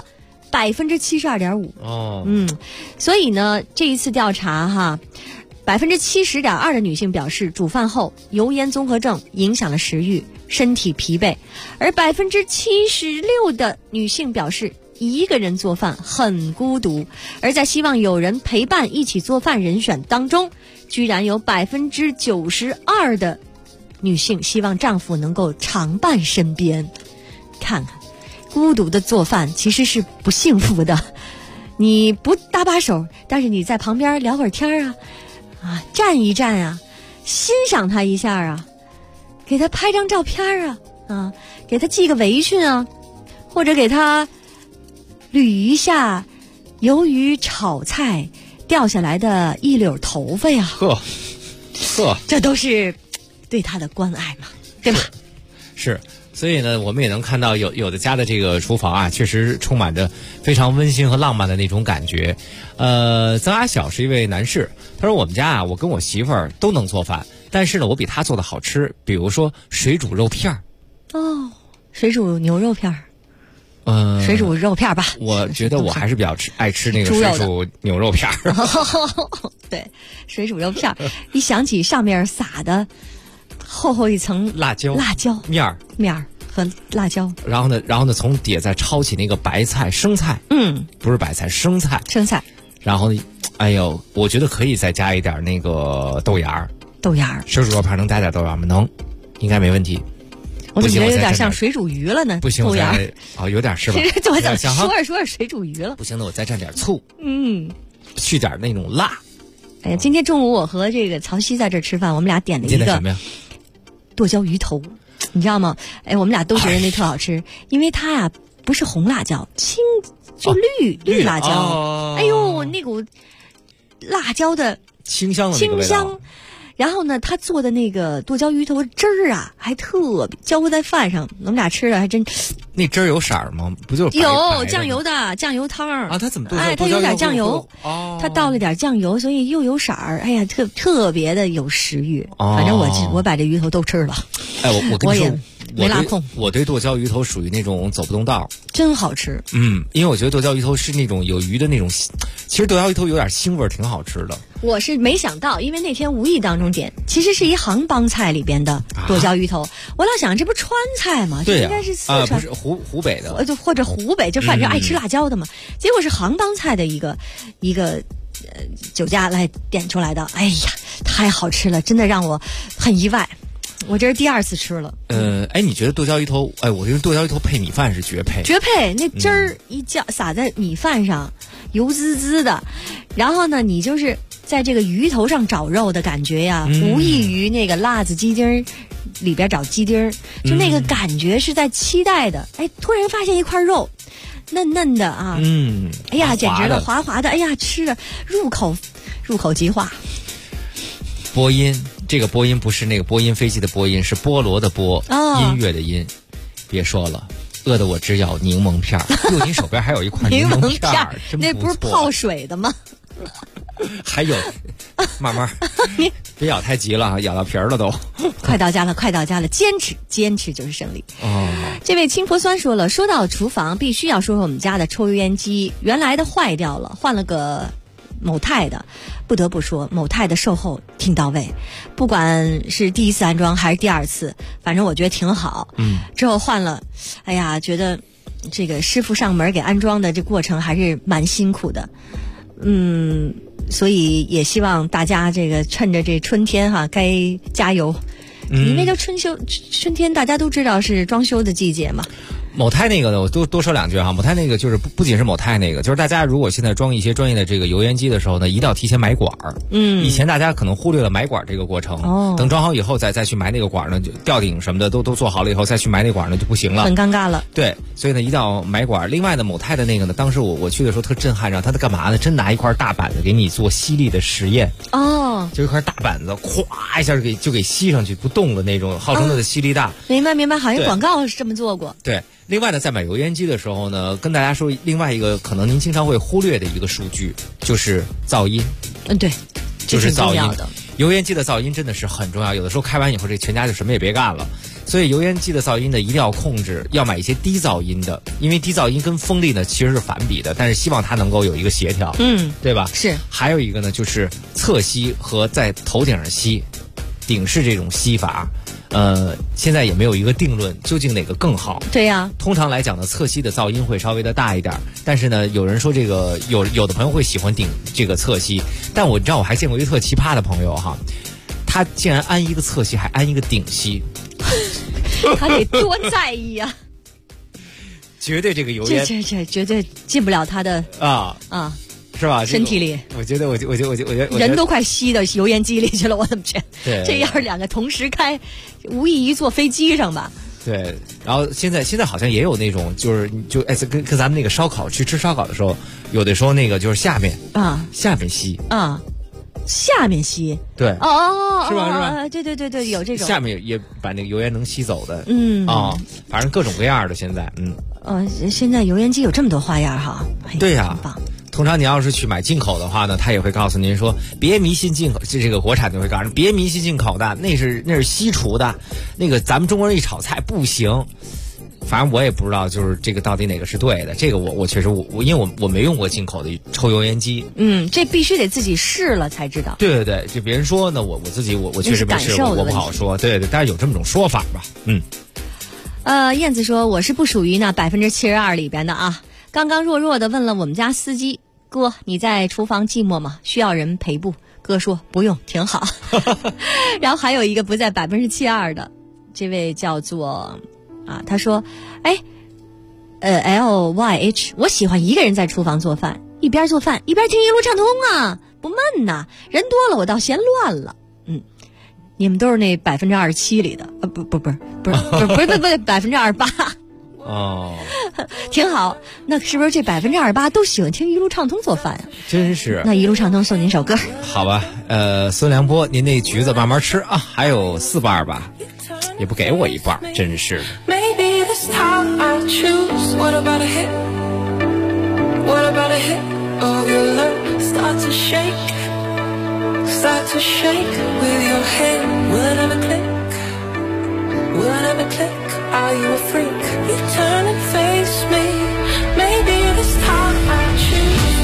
72.5%。所以呢，这一次调查70.2%的女性表示，煮饭后油烟综合症影响了食欲，身体疲惫；而76%的女性表示，一个人做饭很孤独。而在希望有人陪伴一起做饭人选当中，居然有92%的女性希望丈夫能够常伴身边。看看。孤独的做饭其实是不幸福的，你不搭把手，但是你在旁边聊会儿天站一站欣赏他一下给他拍张照片给他系个围裙或者给他捋一下由于炒菜掉下来的一绺头发呵， 这都是对他的关爱嘛，对吧？ 是。所以呢，我们也能看到有的家的这个厨房啊，确实充满着非常温馨和浪漫的那种感觉。曾阿晓是一位男士，他说我们家啊，我跟我媳妇儿都能做饭，但是呢，我比他做的好吃。比如说水煮肉片儿。 哦，水煮牛肉片儿。水煮肉片吧。 我觉得我还是比较爱吃那个水煮牛肉片儿。 对，水煮肉片儿，一想起上面撒的厚厚一层辣椒面儿和辣椒， 然后呢，从底下再抄起那个白菜、生菜，不是白菜，生菜，然后，哎呦，我觉得可以再加一点那个豆芽儿，水煮肉片能加点豆芽吗？能，应该没问题。 我怎么觉得有点像水煮鱼了呢？ 不行， 豆芽有点是吧？ 我想说着水煮鱼了。 不行，那我再蘸点醋，去点那种辣。 哎呀，今天中午我和这个曹曦在这吃饭，我们俩点了一个什么呀？ 剁椒鱼头，你知道吗？哎，我们俩都觉得那特好吃，因为它呀不是红辣椒，绿辣椒。哎呦，那股辣椒的清香的那个味道。 然后呢，他做的那个剁椒鱼头汁儿啊，还特别浇在饭上，我们俩吃的还真。 那汁儿有色儿吗？不就是有酱油的酱油汤啊？他怎么他有点酱油他倒了点酱油，所以又有色儿。哎呀，特别的有食欲。反正我把这鱼头都吃了。 哎，我跟你说， 没拉空。 我对剁椒鱼头属于那种走不动道， 真好吃。 因为我觉得剁椒鱼头是那种有鱼的那种，其实剁椒鱼头有点腥味儿，挺好吃的。 我是没想到，因为那天无意当中点，其实是一杭帮菜里边的剁椒鱼头。我老想这不川菜吗？ 对应该是四川， 不是湖北的， 或者湖北，就反正爱吃辣椒的嘛。结果是杭帮菜的一个酒家来点出来的。哎呀，太好吃了，真的让我很意外。我这是第2次吃了。 你觉得剁椒鱼头？哎，我觉得剁椒鱼头配米饭是绝配。 那汁儿一撒在米饭上，油滋滋的。然后呢，你就是在这个鱼头上找肉的感觉呀，无异于那个辣子鸡丁里边找鸡丁，就那个感觉是在期待的。哎，突然发现一块肉，嫩嫩的啊，哎呀，简直了，滑滑的，哎呀，吃的入口即化。 播音，这个播音不是那个波音飞机的波音，是菠萝的菠，音乐的音。别说了，饿得我只咬柠檬片儿。哟，你手边还有一块柠檬片儿，真那不是泡水的吗？ 还有，慢慢，别咬太急了啊，咬到皮儿了都。 快到家了，坚持就是胜利。这位青婆酸说了，说到厨房，必须要说说我们家的抽油烟机，原来的坏掉了，换了个某泰的。不得不说，某泰的售后挺到位，不管是第1次安装还是第2次，反正我觉得挺好。之后换了，哎呀，觉得这个师傅上门给安装的这过程还是蛮辛苦的。所以也希望大家这个趁着这春天哈，该加油。因为这春天大家都知道是装修的季节嘛。 某泰那个呢，我多说2句哈。某泰那个就是不仅是某泰那个，就是大家如果现在装一些专业的这个油烟机的时候呢，一定要提前买管儿。以前大家可能忽略了买管这个过程。等装好以后再去买那个管呢，就吊顶什么的都做好了以后再去买那管呢就不行了， 很尴尬了。 对，所以呢一定要买管。另外呢，某泰的那个呢，当时我去的时候特震撼，让他在干嘛呢？真拿一块大板子给你做吸力的实验。就一块大板子，咵一下就给吸上去不动的那种，号称它的吸力大。 明白，好像广告是这么做过。 对。另外呢，在买油烟机的时候呢，跟大家说另外一个可能您经常会忽略的一个数据，就是噪音。 对， 就是噪音。油烟机的噪音真的是很重要，有的时候开完以后，这全家就什么也别干了。所以油烟机的噪音呢，一定要控制，要买一些低噪音的，因为低噪音跟风力呢其实是反比的，但是希望它能够有一个协调，对吧？ 是。 还有一个呢，就是侧吸和在头顶上吸，顶式这种吸法。现在也没有一个定论，究竟哪个更好？ 对呀。 通常来讲呢，侧吸的噪音会稍微的大一点，但是呢，有人说这个有的朋友会喜欢顶这个侧吸，但你知道我还见过一个特奇葩的朋友哈，他竟然安一个侧吸还安一个顶吸， 他得多在意啊！ 绝对这个油烟， 这绝对进不了他的是吧？ 身体里， 我觉得人都快吸到油烟机里去了，我怎么觉得？ 对， 这要是2个同时开，无异于坐飞机上吧？ 对。然后现在好像也有那种，跟咱们那个烧烤去吃烧烤的时候，有的时候那个就是下面吸下面吸。 对， 哦， 是吧？ 对，有这种。 下面也把那个油烟能吸走的。反正各种各样的现在， 现在油烟机有这么多花样哈。 对呀。通常你要是去买进口的话呢，他也会告诉您说，别迷信进口，这个国产就会告诉你，别迷信进口的，那是西厨的，那个咱们中国人一炒菜不行。反正我也不知道，就是这个到底哪个是对的。这个我确实因为我没用过进口的抽油烟机。 这必须得自己试了才知道。 对，就别人说呢，我自己我确实没试过，我不好说。对，但是有这么种说法吧。 燕子说我是不属于那72%里边的啊。刚刚弱弱的问了我们家司机哥，你在厨房寂寞吗？需要人陪不？哥说不用，挺好。然后还有一个不在72%的，这位叫做他说LYH， 我喜欢一个人在厨房做饭，一边做饭一边听一路畅通啊，不闷呐。人多了我倒嫌乱了。你们都是那27%里的不是28%。挺好。那是不是这28%都喜欢听一路畅通做饭啊？ 真是。 那一路畅通送您首歌。 好吧，孙良波，您那橘子慢慢吃啊，还有4瓣吧，也不给我1瓣，真是的。 Maybe this time I choose. What about a hit? What about a hit of your love? Start to shake with your hand. Will it never click? Will it never click? Are you a freak? You turn and face me. Maybe this time I choose.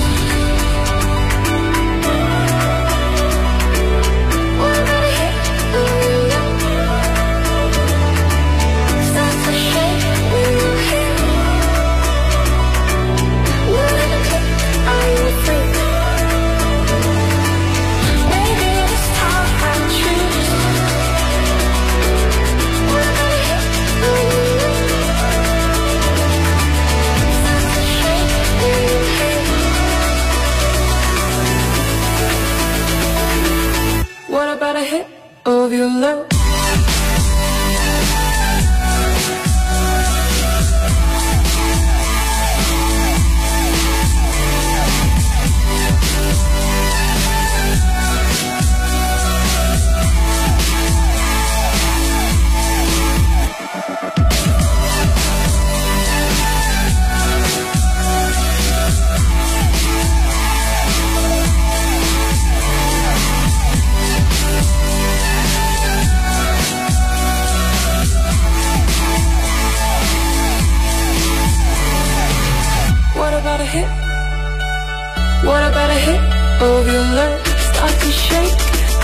What about a hit of your love? Start to shake with your hand. Will it never click? Are you a freak? Maybe this time I choose. What about a hit of your love? Start to shake with your hand. What about a hit of your love? What about a hit? What about a hit of your love? Start to shake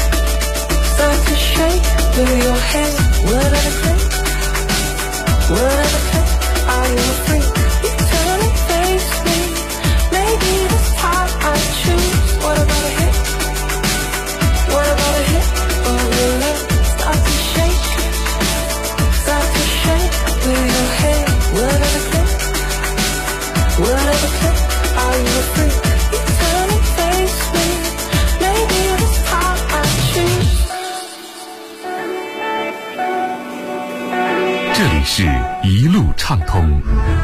with your hand. Will it ever click? Will it ever click? Are you a freak? You turn and face me. Maybe this time I choose. What about a hit? What about a hit of your love? Start to shake with your hand. Will it ever click? Will it ever click? Are you a freak? You turn and face me. Maybe this time I choose. 这里是一路畅通。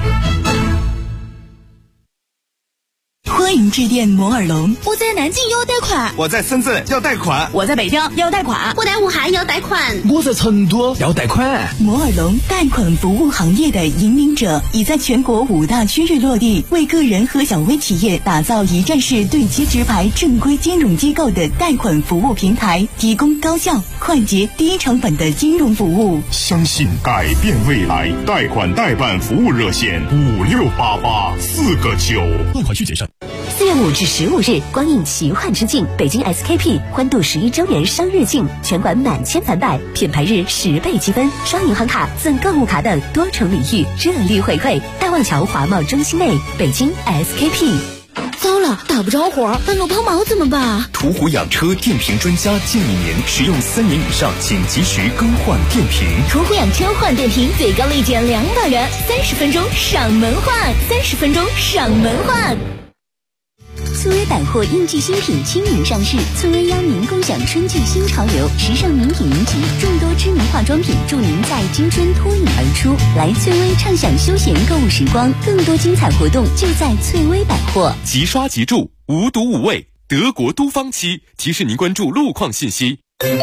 欢迎致电摩尔龙。 我在南京要贷款， 我在深圳要贷款， 我在北京要贷款， 我在武汉要贷款， 我在成都要贷款。 摩尔龙贷款服务行业的引领者，已在全国5大区域落地，为个人和小微企业打造一站式对接直排正规金融机构的贷款服务平台，提供高效、快捷、低成本的金融服务。 相信改变未来，贷款代办服务热线5688 4个9。 贷款需谨慎。 4月5至15日，光影奇幻之境北京 SKP 欢度11周年生日庆，全馆满千返百，品牌日10倍积分，刷银行卡赠购物卡等多重礼遇，热力回馈。大望桥华贸中心内，北京 SKP。 糟了，打不着火，半路抛锚怎么办？ 途虎养车电瓶专家建议您使用3年以上，请及时更换电瓶。 途虎养车换电瓶最高立减200元，30分钟上门换，30分钟上门换。 翠微百货应季新品轻盈上市，翠微邀您共享春季新潮流，时尚名品云集，众多知名化妆品助您在青春脱颖而出。来翠微畅享休闲购物时光，更多精彩活动就在翠微百货。 即刷即住，无毒无味，得德国都方期提示您关注路况信息。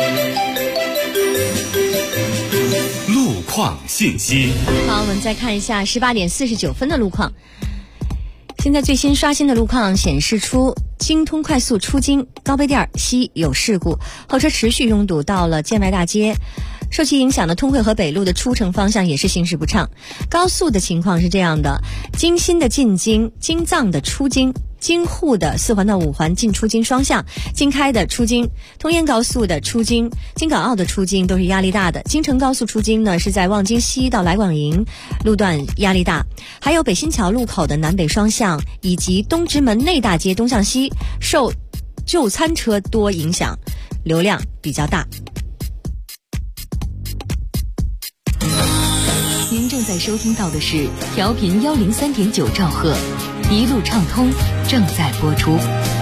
路况信息。 好，我们再看一下18点49分的路况。现在最新刷新的路况显示出京通快速出京高碑店西有事故，后车持续拥堵到了建外大街。受其影响的通惠河北路的出城方向也是行驶不畅。高速的情况是这样的：京新的进京、京藏的出京、京沪的4环到5环进出京双向、京开的出京、通燕高速的出京、京港澳的出京都是压力大的。京承高速出京呢是在望京西到来广营路段压力大，还有北新桥路口的南北双向以及东直门内大街东向西受就餐车多影响，流量比较大。 您正在收听到的是调频103.9兆赫，一路畅通正在播出。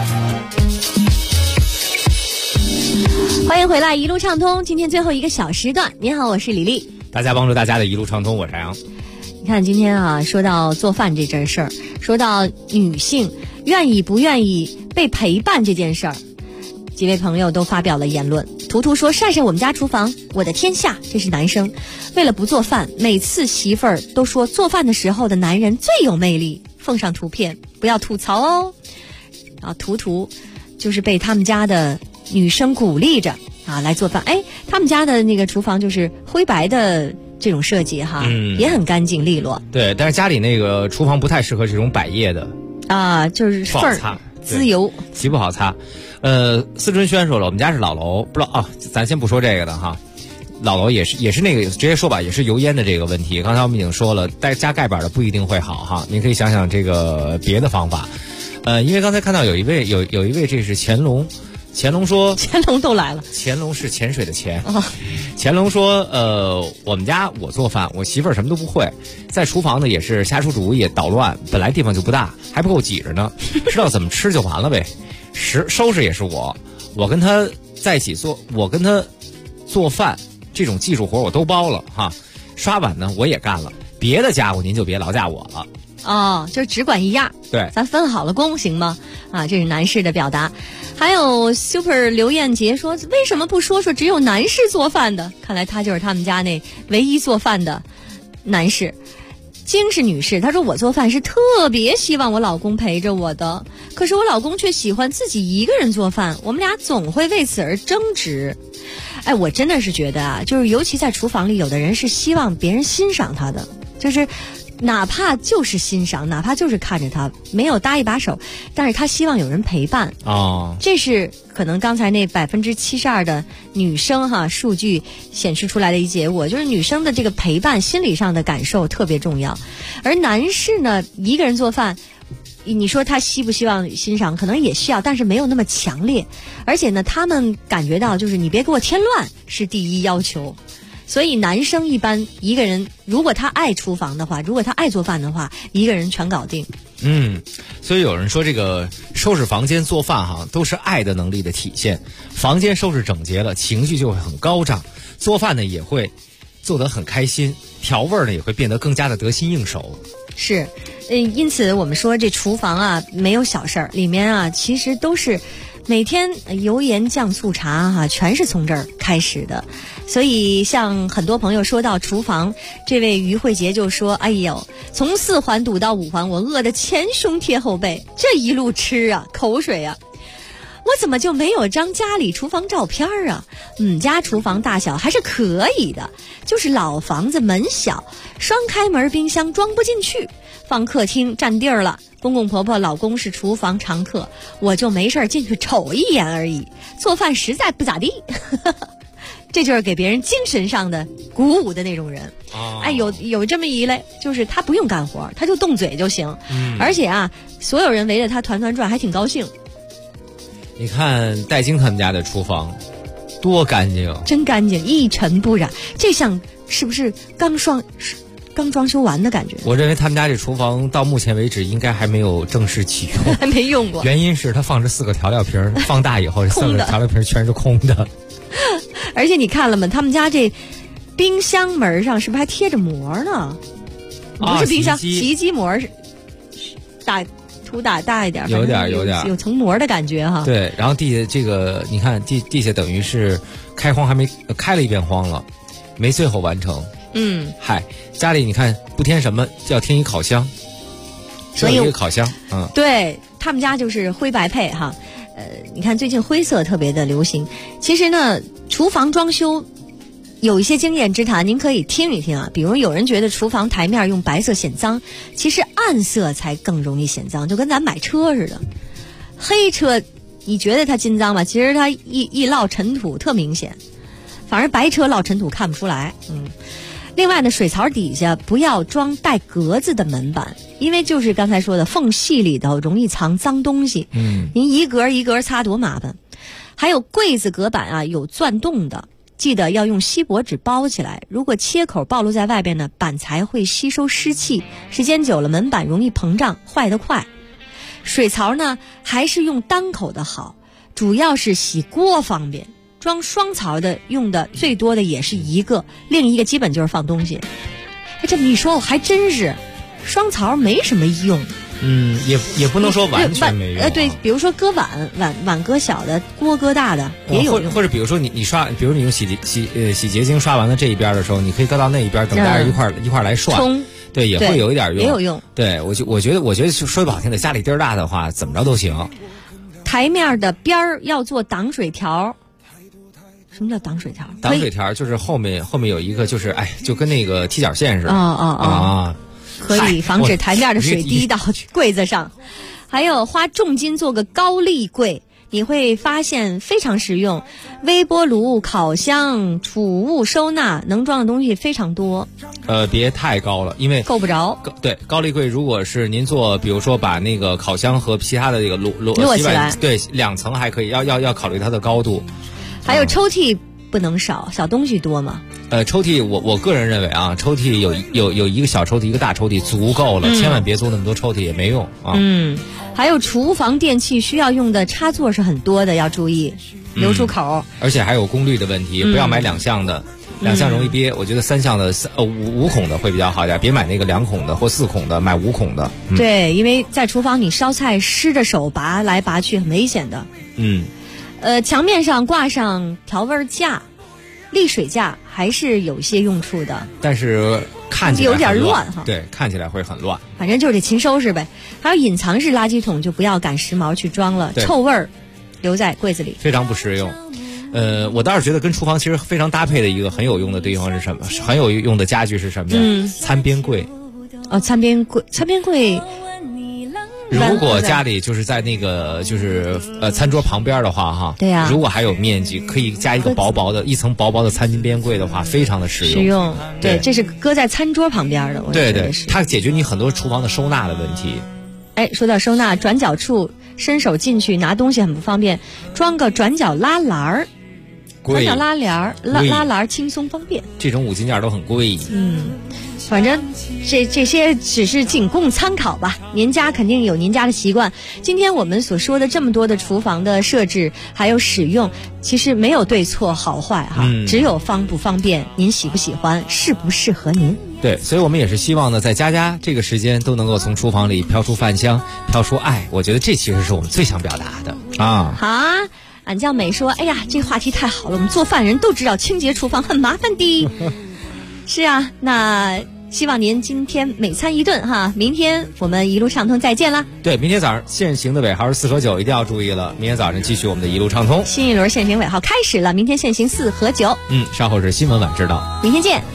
欢迎回来，一路畅通，今天最后一个小时段。你好，我是李丽。 大家帮助大家的一路畅通，我是杨。 你看今天啊，说到做饭这件事儿，说到女性愿意不愿意被陪伴这件事儿，几位朋友都发表了言论。图图说：“晒晒我们家厨房，我的天下。”这是男生，为了不做饭，每次媳妇儿都说做饭的时候的男人最有魅力，奉上图片，不要吐槽哦。然后图图就是被他们家的女生鼓励着啊来做饭。哎，他们家的那个厨房就是灰白的这种设计哈，也很干净利落。 对，但是家里那个厨房不太适合这种百叶的啊，就是缝儿滋油， 极不好擦。思春轩说了，我们家是老楼，不知道啊，咱先不说这个的哈。老楼也是那个直接说吧，也是油烟的这个问题。刚才我们已经说了，加盖板的不一定会好哈，您可以想想这个别的方法。因为刚才看到有一位这是乾隆说， 乾隆都来了， 乾隆是潜水的潜。乾隆说，我们家我做饭，我媳妇儿什么都不会，在厨房呢也是瞎出主意捣乱，本来地方就不大，还不够挤着呢，知道怎么吃就完了呗。收拾也是我跟他在一起做，我跟他做饭这种技术活我都包了哈，刷碗呢我也干了，别的家务您就别劳驾我了。 哦，就只管一样， 对， 咱分好了工行吗？啊，这是男士的表达。还有 Super 刘艳杰说，为什么不说只有男士做饭的？看来他就是他们家那唯一做饭的男士。金是女士，她说我做饭是特别希望我老公陪着我的，可是我老公却喜欢自己一个人做饭，我们俩总会为此而争执。哎，我真的是觉得啊，就是尤其在厨房里，有的人是希望别人欣赏他的，就是哪怕就是欣赏，哪怕就是看着他没有搭一把手，但是他希望有人陪伴。 哦， 这是可能刚才那72%的女生哈数据显示出来的一结果，就是女生的这个陪伴心理上的感受特别重要。而男士呢，一个人做饭，你说他希不希望欣赏，可能也需要，但是没有那么强烈。而且呢，他们感觉到就是你别给我添乱是第一要求。所以男生一般一个人，如果他爱厨房的话，如果他爱做饭的话，一个人全搞定。 所以有人说这个收拾房间做饭哈，都是爱的能力的体现。房间收拾整洁了，情绪就会很高涨，做饭呢也会做得很开心，调味呢也会变得更加的得心应手。 是，因此我们说这厨房啊没有小事儿，里面啊其实都是每天油盐酱醋茶哈，全是从这儿开始的。所以像很多朋友说到厨房，这位于慧杰就说，哎呦，从4环堵到5环，我饿得前胸贴后背，这一路吃啊口水啊，我怎么就没有张家里厨房照片啊？家厨房大小还是可以的，就是老房子门小，双开门冰箱装不进去，放客厅占地儿了。公公婆婆老公是厨房常客，我就没事进去瞅一眼而已，做饭实在不咋地。这就是给别人精神上的鼓舞的那种人。哎，有这么一类，就是他不用干活，他就动嘴就行。而且啊，所有人围着他团团转，还挺高兴。 你看戴晶他们家的厨房多干净， 真干净，一尘不染，这像是不是刚装修完的感觉？ 我认为他们家这厨房到目前为止应该还没有正式启用， 还没用过。 原因是它放着4个调料瓶，放大以后这4个调料瓶全是空的。 而且你看了吗？他们家这冰箱门上是不是还贴着膜呢？不是冰箱，洗衣机膜是主打大一点， 有点有层膜的感觉哈。 对，然后地下这个你看地下等于是开荒还没开了一遍荒了，没最后完成。嗨，家里你看不添什么，就要添一烤箱， 所以一个烤箱， 对他们家就是灰白配哈。你看最近灰色特别的流行。其实呢，厨房装修有一些经验之谈，您可以听一听啊。比如有人觉得厨房台面用白色显脏，其实暗色才更容易显脏，就跟咱买车似的。黑车你觉得它金脏吧，其实它一落尘土特明显，反而白车落尘土看不出来。另外呢，水槽底下不要装带格子的门板，因为就是刚才说的缝隙里头容易藏脏东西。您一格一格擦多麻烦。还有柜子隔板啊，有钻洞的，记得要用锡箔纸包起来。如果切口暴露在外边呢，板材会吸收湿气，时间久了门板容易膨胀，坏得快。水槽呢，还是用单口的好，主要是洗锅方便。装双槽的用的最多的也是一个，另一个基本就是放东西。这么一说，我还真是双槽没什么用。 也不能说完全没用。 对，比如说搁碗搁小的，锅搁大的也有用。 或者比如说你刷，比如你用洗洁精刷完了这一边的时候，你可以搁到那一边，等大家一块来涮。对，也会有一点用， 也有用。 对，我觉得说不好听的，家里地儿大的话，怎么着都行。 台面的边儿要做挡水条。什么叫挡水条？ 挡水条就是后面有一个，就是就跟那个踢脚线似的可以防止台面的水滴到柜子上。还有花重金做个高丽柜，你会发现非常实用。微波炉、烤箱、储物收纳能装的东西非常多。 别太高了，因为够不着。 对，高丽柜如果是您做，比如说把那个烤箱和其他的这个摞起来， 对，2层还可以，要考虑它的高度。 还有抽屉不能少，小东西多嘛。 抽屉我个人认为啊，抽屉有一个小抽屉，一个大抽屉足够了，千万别做那么多抽屉，也没用啊。 还有厨房电器需要用的插座是很多的，要注意留出口。 而且还有功率的问题，不要买2项的，2项容易憋。我觉得3项的5孔的会比较好一点，别买那个2孔的或4孔的，买5孔的。 对，因为在厨房你烧菜湿着手拔来拔去很危险的。墙面上挂上调味架、沥水架还是有些用处的， 但是看起来有点乱哈。 对，看起来会很乱。 反正就得勤收拾呗。还有隐藏式垃圾桶就不要赶时髦去装了，臭味儿留在柜子里， 非常不实用。我倒是觉得跟厨房其实非常搭配的一个很有用的地方是什么？很有用的家具是什么呀？餐边柜。 餐边柜。 如果家里就是在那个餐桌旁边的话哈， 对呀， 如果还有面积，可以加一个一层薄薄的餐边柜的话，非常的实用。 对，这是搁在餐桌旁边的。 对，它解决你很多厨房的收纳的问题。 说到收纳，转角处伸手进去拿东西很不方便，装个转角拉篮儿。转角拉篮儿轻松方便。 这种5金件都很贵。 反正这些只是仅供参考吧，您家肯定有您家的习惯。今天我们所说的这么多的厨房的设置还有使用，其实没有对错好坏哈，只有方不方便，您喜不喜欢，适不适合您。 对，所以我们也是希望呢，在家这个时间都能够从厨房里飘出饭香，飘出爱。我觉得这其实是我们最想表达的啊。 好啊，俺叫美说，哎呀，这话题太好了，我们做饭人都知道清洁厨房很麻烦的。是啊，那希望您今天每餐一顿哈，明天我们一路畅通再见啦。 对，明天早上限行的尾号是4和9，一定要注意了。明天早上继续我们的一路畅通， 新一轮限行尾号开始了，明天限行4和9。 稍后是新闻晚知道， 明天见。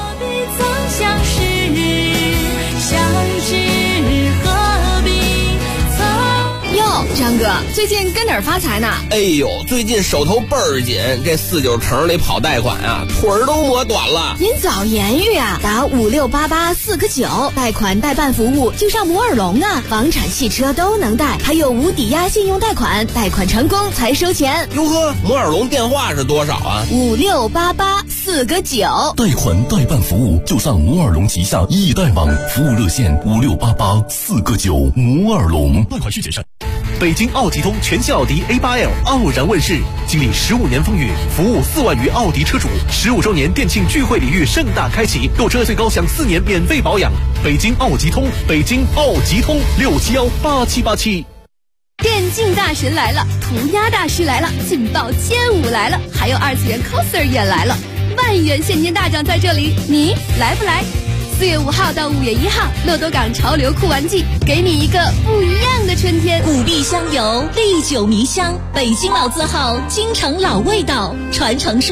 张哥，最近跟哪儿发财呢？ 哎呦，最近手头倍儿紧，这49城里跑贷款啊，腿儿都磨短了。 您早言语啊，打5688-4个9，贷款代办服务就上摩尔龙啊，房产、汽车都能贷，还有无抵押信用贷款，贷款成功才收钱。 哟呵，摩尔龙电话是多少啊 ？5688-4个9， 贷款代办服务就上摩尔龙旗下易贷网，服务热线5688-4个9，摩尔龙。贷款需谨慎。 北京奥吉通全系奥迪 A8L 傲然问世，经历15年风雨，服务4万余奥迪车主，15周年店庆聚会礼遇盛大开启，购车最高享4年免费保养。北京奥吉通，北京奥吉通6718787。 电竞大神来了，涂鸦大师来了，劲爆街舞来了，还有二次元 coser 也来了，万元现金大奖在这里，你来不来？4月5号到5月1号，乐多港潮流酷玩季，给你一个不一样的春天。 古碧香油，历久弥香，北京老字号，京城老味道，传承